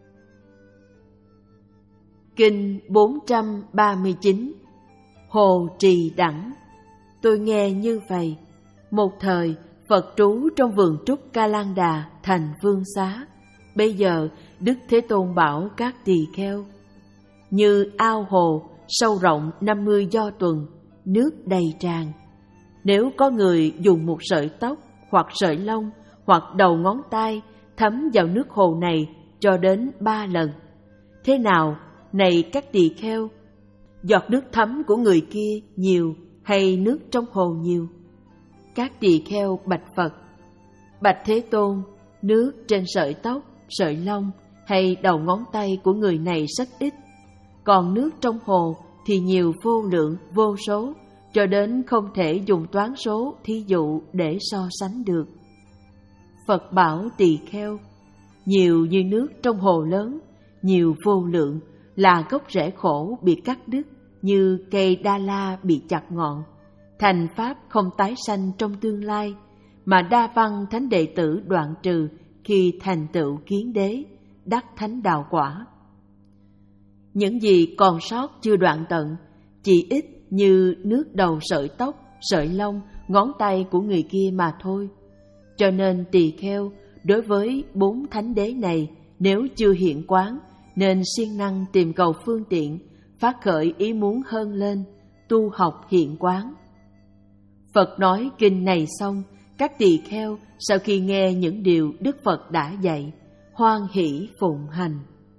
Kinh bốn trăm ba mươi chín. Hồ Trì Đẳng. Tôi nghe như vậy, một thời Phật trú trong vườn trúc Ca Lan Đà thành Vương Xá. Bây giờ Đức Thế Tôn bảo các tỳ kheo, như ao hồ sâu rộng năm mươi do tuần, nước đầy tràn. Nếu có người dùng một sợi tóc hoặc sợi lông hoặc đầu ngón tay thấm vào nước hồ này cho đến ba lần, thế nào, này các tỳ kheo, giọt nước thấm của người kia nhiều hay nước trong hồ nhiều? Các tỳ kheo bạch Phật, bạch Thế Tôn, nước trên sợi tóc, sợi lông hay đầu ngón tay của người này rất ít, còn nước trong hồ thì nhiều vô lượng, vô số, cho đến không thể dùng toán số, thí dụ để so sánh được. Phật bảo tỳ kheo, nhiều như nước trong hồ lớn, nhiều vô lượng, là gốc rễ khổ bị cắt đứt, như cây đa la bị chặt ngọn, thành pháp không tái sanh trong tương lai, mà đa văn thánh đệ tử đoạn trừ khi thành tựu kiến đế, đắc thánh đạo quả. Những gì còn sót chưa đoạn tận, chỉ ít như nước đầu sợi tóc, sợi lông, ngón tay của người kia mà thôi. Cho nên tỳ kheo, đối với bốn thánh đế này, nếu chưa hiện quán, nên siêng năng tìm cầu phương tiện, phát khởi ý muốn hơn lên, tu học hiện quán. Phật nói kinh này xong, các tỳ kheo sau khi nghe những điều Đức Phật đã dạy, hoan hỷ phụng hành.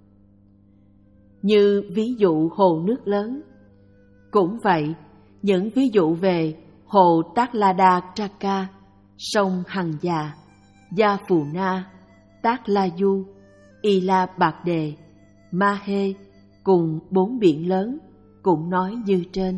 Như ví dụ hồ nước lớn. Cũng vậy, những ví dụ về hồ Taklada Traka, sông Hằng Già, Gia Phù Na, Tác La Du, Y La Bạc Đề, Ma Hê cùng bốn biển lớn cũng nói như trên.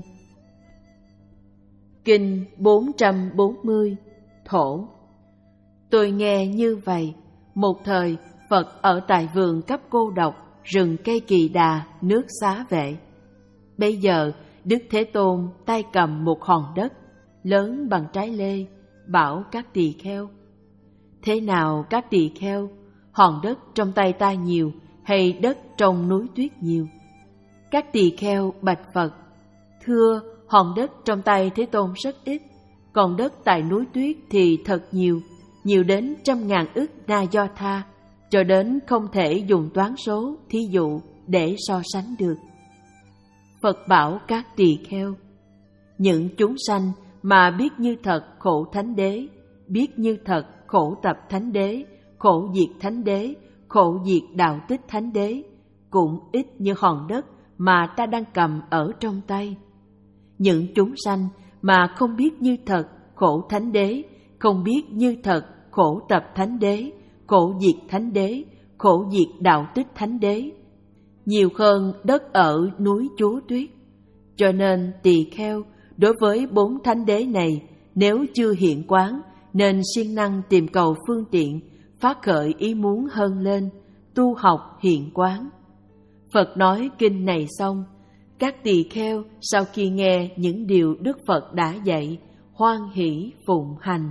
Kinh bốn trăm bốn mươi Thổ. Tôi nghe như vậy, một thời Phật ở tại vườn cấp cô độc, rừng cây Kỳ Đà, nước Xá Vệ. Bây giờ Đức Thế Tôn tay cầm một hòn đất lớn bằng trái lê, bảo các tỳ kheo: thế nào các tỳ kheo, hòn đất trong tay ta nhiều hay đất trong núi tuyết nhiều? Các tỳ kheo bạch Phật: thưa, hòn đất trong tay Thế Tôn rất ít, còn đất tại núi tuyết thì thật nhiều, nhiều đến trăm ngàn ức na do tha, cho đến không thể dùng toán số, thí dụ để so sánh được. Phật bảo các tỳ kheo: những chúng sanh mà biết như thật khổ thánh đế, biết như thật khổ tập thánh đế, khổ diệt thánh đế, khổ diệt đạo tích thánh đế, cũng ít như hòn đất mà ta đang cầm ở trong tay. Những chúng sanh mà không biết như thật khổ thánh đế, không biết như thật khổ tập thánh đế, khổ diệt thánh đế, khổ diệt đạo tích thánh đế, nhiều hơn đất ở núi Chúa Tuyết. Cho nên tỳ kheo, đối với bốn thánh đế này, nếu chưa hiện quán, nên siêng năng tìm cầu phương tiện, phát khởi ý muốn hơn lên, tu học hiện quán. Phật nói kinh này xong, các tỳ kheo sau khi nghe những điều Đức Phật đã dạy, hoan hỷ phụng hành.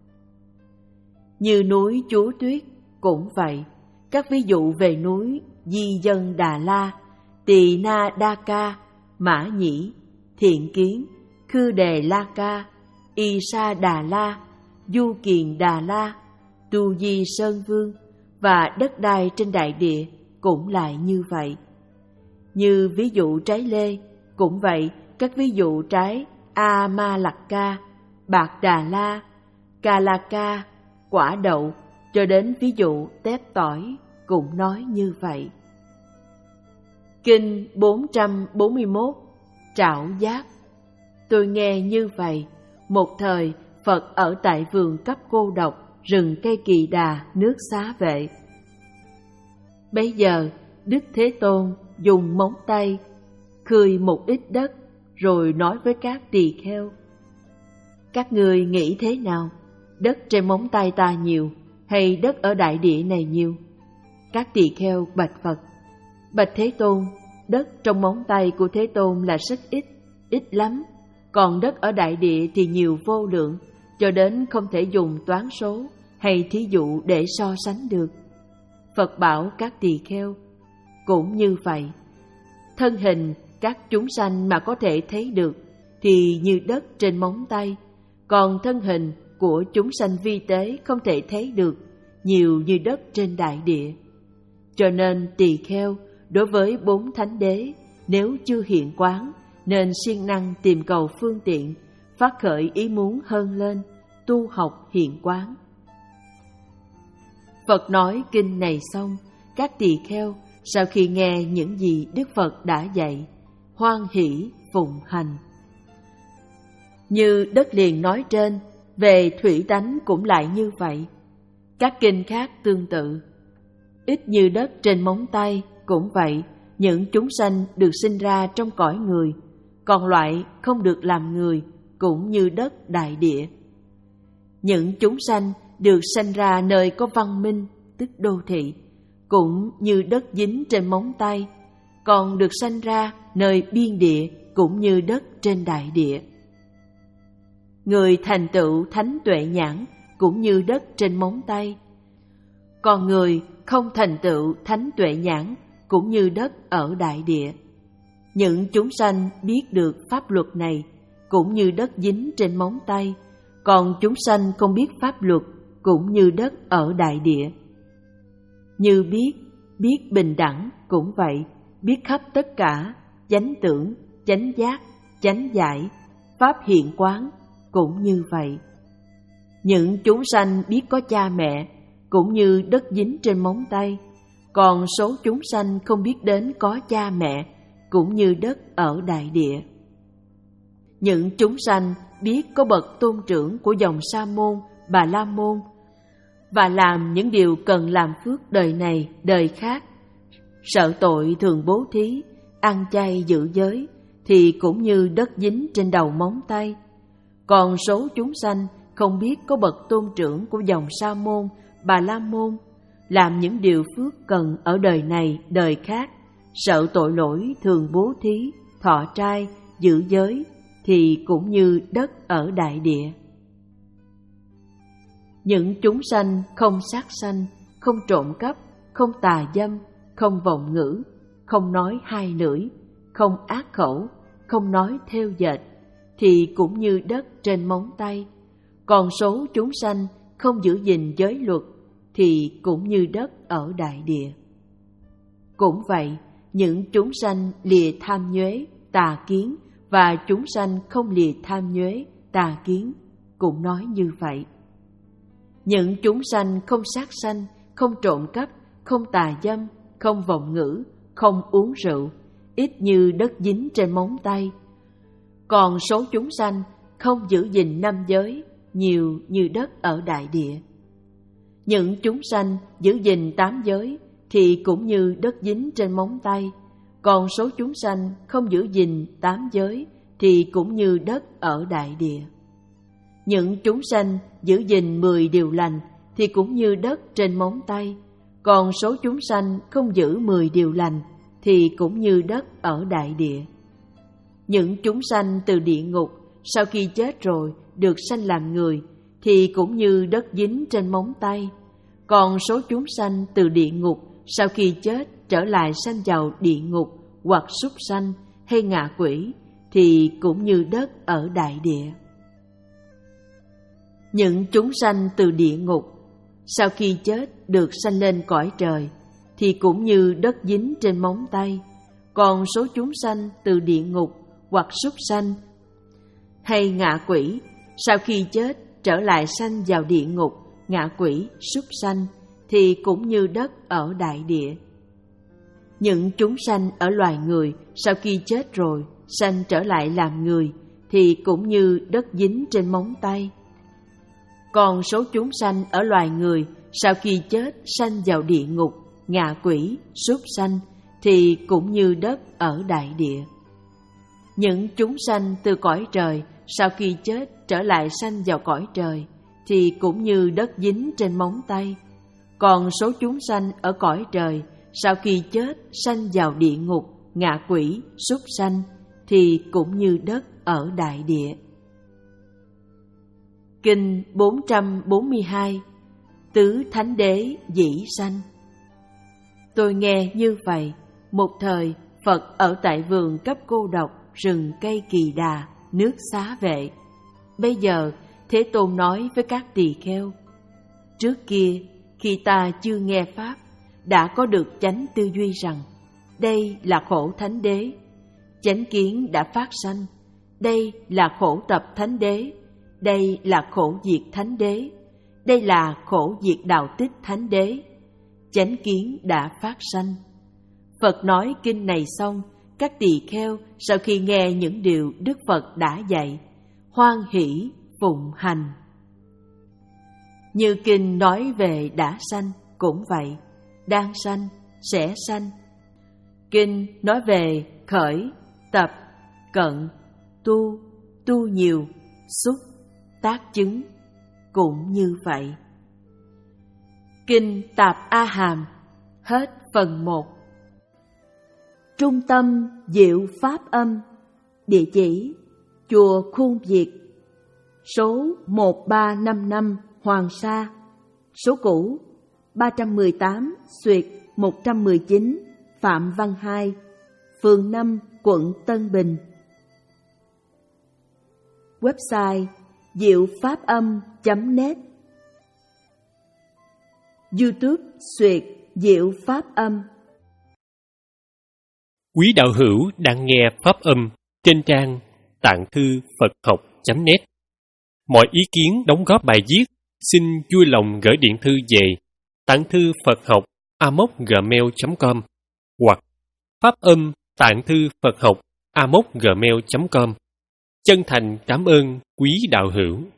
Như núi Chúa Tuyết cũng vậy, các ví dụ về núi Di Dân Đà La, Tỳ Na Đa Ca, Mã Nhĩ, Thiện Kiến, Khư Đề La Ca, Y Sa Đà La, Du Kiền Đà La, Tu Di Sơn Vương và đất đai trên đại địa cũng lại như vậy. Như ví dụ trái lê, cũng vậy, các ví dụ trái A Ma Lạc Ca, Bạc Đà La, Ca La Ca, quả đậu, cho đến ví dụ tép tỏi cũng nói như vậy. Kinh bốn trăm bốn mươi mốt Trảo Giác. Tôi nghe như vậy, một thời Phật ở tại vườn cấp cô độc, rừng cây Kỳ Đà, nước Xá Vệ. Bấy giờ Đức Thế Tôn dùng móng tay khơi một ít đất, rồi nói với các tỳ kheo: các ngươi nghĩ thế nào? Đất trên móng tay ta nhiều hay đất ở đại địa này nhiều? Các tỳ kheo bạch Phật: bạch Thế Tôn, đất trong móng tay của Thế Tôn là rất ít, ít lắm, còn đất ở đại địa thì nhiều vô lượng, cho đến không thể dùng toán số hay thí dụ để so sánh được. Phật bảo các tỳ kheo: cũng như vậy, thân hình các chúng sanh mà có thể thấy được thì như đất trên móng tay, còn thân hình của chúng sanh vi tế không thể thấy được, nhiều như đất trên đại địa. Cho nên tỳ kheo, đối với bốn thánh đế, nếu chưa hiện quán, nên siêng năng tìm cầu phương tiện, phát khởi ý muốn hơn lên, tu học hiện quán. Phật nói kinh này xong, các tỳ kheo sau khi nghe những gì Đức Phật đã dạy, hoan hỷ phụng hành. Như đất liền nói trên, về thủy tánh cũng lại như vậy. Các kinh khác tương tự. Ít như đất trên móng tay cũng vậy, những chúng sanh được sinh ra trong cõi người, còn loại không được làm người cũng như đất đại địa. Những chúng sanh được sanh ra nơi có văn minh, tức đô thị, cũng như đất dính trên móng tay, còn được sanh ra nơi biên địa, cũng như đất trên đại địa. Người thành tựu thánh tuệ nhãn cũng như đất trên móng tay, còn người không thành tựu thánh tuệ nhãn cũng như đất ở đại địa. Những chúng sanh biết được pháp luật này cũng như đất dính trên móng tay, còn chúng sanh không biết pháp luật cũng như đất ở đại địa. Như biết, biết bình đẳng cũng vậy, biết khắp tất cả, chánh tưởng, chánh giác, chánh giải, pháp hiện quán cũng như vậy. Những chúng sanh biết có cha mẹ cũng như đất dính trên móng tay, còn số chúng sanh không biết đến có cha mẹ cũng như đất ở đại địa. Những chúng sanh biết có bậc tôn trưởng của dòng Sa môn, Bà La môn và làm những điều cần làm phước đời này, đời khác, sợ tội thường bố thí, ăn chay giữ giới, thì cũng như đất dính trên đầu móng tay. Còn số chúng sanh không biết có bậc tôn trưởng của dòng Sa môn, Bà La môn, làm những điều phước cần ở đời này, đời khác, sợ tội lỗi thường bố thí, thọ trai, giữ giới, thì cũng như đất ở đại địa. Những chúng sanh không sát sanh, không trộm cắp, không tà dâm, không vọng ngữ, không nói hai lưỡi, không ác khẩu, không nói thêu dệt, thì cũng như đất trên móng tay. Còn số chúng sanh không giữ gìn giới luật, thì cũng như đất ở đại địa. Cũng vậy, những chúng sanh lìa tham nhuế, tà kiến, và chúng sanh không lìa tham nhuế, tà kiến, cũng nói như vậy. Những chúng sanh không sát sanh, không trộm cắp, không tà dâm, không vọng ngữ, không uống rượu, ít như đất dính trên móng tay. Còn số chúng sanh không giữ gìn năm giới, nhiều như đất ở đại địa. Những chúng sanh giữ gìn tám giới, thì cũng như đất dính trên móng tay. Còn số chúng sanh không giữ gìn tám giới, thì cũng như đất ở đại địa. Những chúng sanh giữ gìn mười điều lành, thì cũng như đất trên móng tay. Còn số chúng sanh không giữ mười điều lành, thì cũng như đất ở đại địa. Những chúng sanh từ địa ngục, sau khi chết rồi được sanh làm người, thì cũng như đất dính trên móng tay. Còn số chúng sanh từ địa ngục, sau khi chết trở lại sanh vào địa ngục hoặc súc sanh hay ngạ quỷ, thì cũng như đất ở đại địa. Những chúng sanh từ địa ngục, sau khi chết được sanh lên cõi trời, thì cũng như đất dính trên móng tay. Còn số chúng sanh từ địa ngục hoặc súc sanh hay ngạ quỷ, sau khi chết trở lại sanh vào địa ngục, ngạ quỷ, súc sanh, thì cũng như đất ở đại địa. Những chúng sanh ở loài người, sau khi chết rồi sanh trở lại làm người, thì cũng như đất dính trên móng tay. Còn số chúng sanh ở loài người, sau khi chết sanh vào địa ngục, ngạ quỷ, súc sanh, thì cũng như đất ở đại địa. Những chúng sanh từ cõi trời, sau khi chết trở lại sanh vào cõi trời, thì cũng như đất dính trên móng tay. Còn số chúng sanh ở cõi trời, sau khi chết sanh vào địa ngục, ngạ quỷ, súc sanh, thì cũng như đất ở đại địa. Kinh bốn trăm bốn mươi hai. Tứ Thánh Đế Dĩ Sanh. Tôi nghe như vậy, một thời Phật ở tại vườn Cấp Cô Độc, rừng cây Kỳ Đà, nước Xá Vệ. Bây giờ Thế Tôn nói với các tỳ kheo: trước kia, khi ta chưa nghe Pháp, đã có được chánh tư duy rằng đây là khổ Thánh Đế. Chánh kiến đã phát sanh, đây là khổ tập Thánh Đế, đây là khổ diệt Thánh Đế, đây là khổ diệt đạo tích Thánh Đế. Chánh kiến đã phát sanh. Phật nói kinh này xong, các tỳ kheo sau khi nghe những điều Đức Phật đã dạy, hoan hỷ phụng hành. Như kinh nói về đã sanh cũng vậy, đang sanh, sẽ sanh. Kinh nói về khởi, tập, cận, tu, tu nhiều, xúc, tác chứng cũng như vậy. Kinh Tạp A Hàm hết phần một. Trung tâm diệu pháp âm. Địa chỉ Chùa Khuôn Việt, số một ba năm năm Hoàng Sa, số cũ ba trăm mười tám xuyệt một trăm mười chín Phạm Văn Hai, phường năm, quận Tân Bình. Website diệu pháp âm chấm net. YouTube xuyệt Diệu Pháp Âm. Quý đạo hữu đang nghe Pháp âm trên trang tạng thư Phật học chấm net. Mọi ý kiến đóng góp bài viết xin vui lòng gửi điện thư về tạng thư Phật học a m o c gmail chấm com hoặc pháp âm tạng thư Phật học a m o c gmail chấm com. Chân thành cảm ơn quý đạo hữu.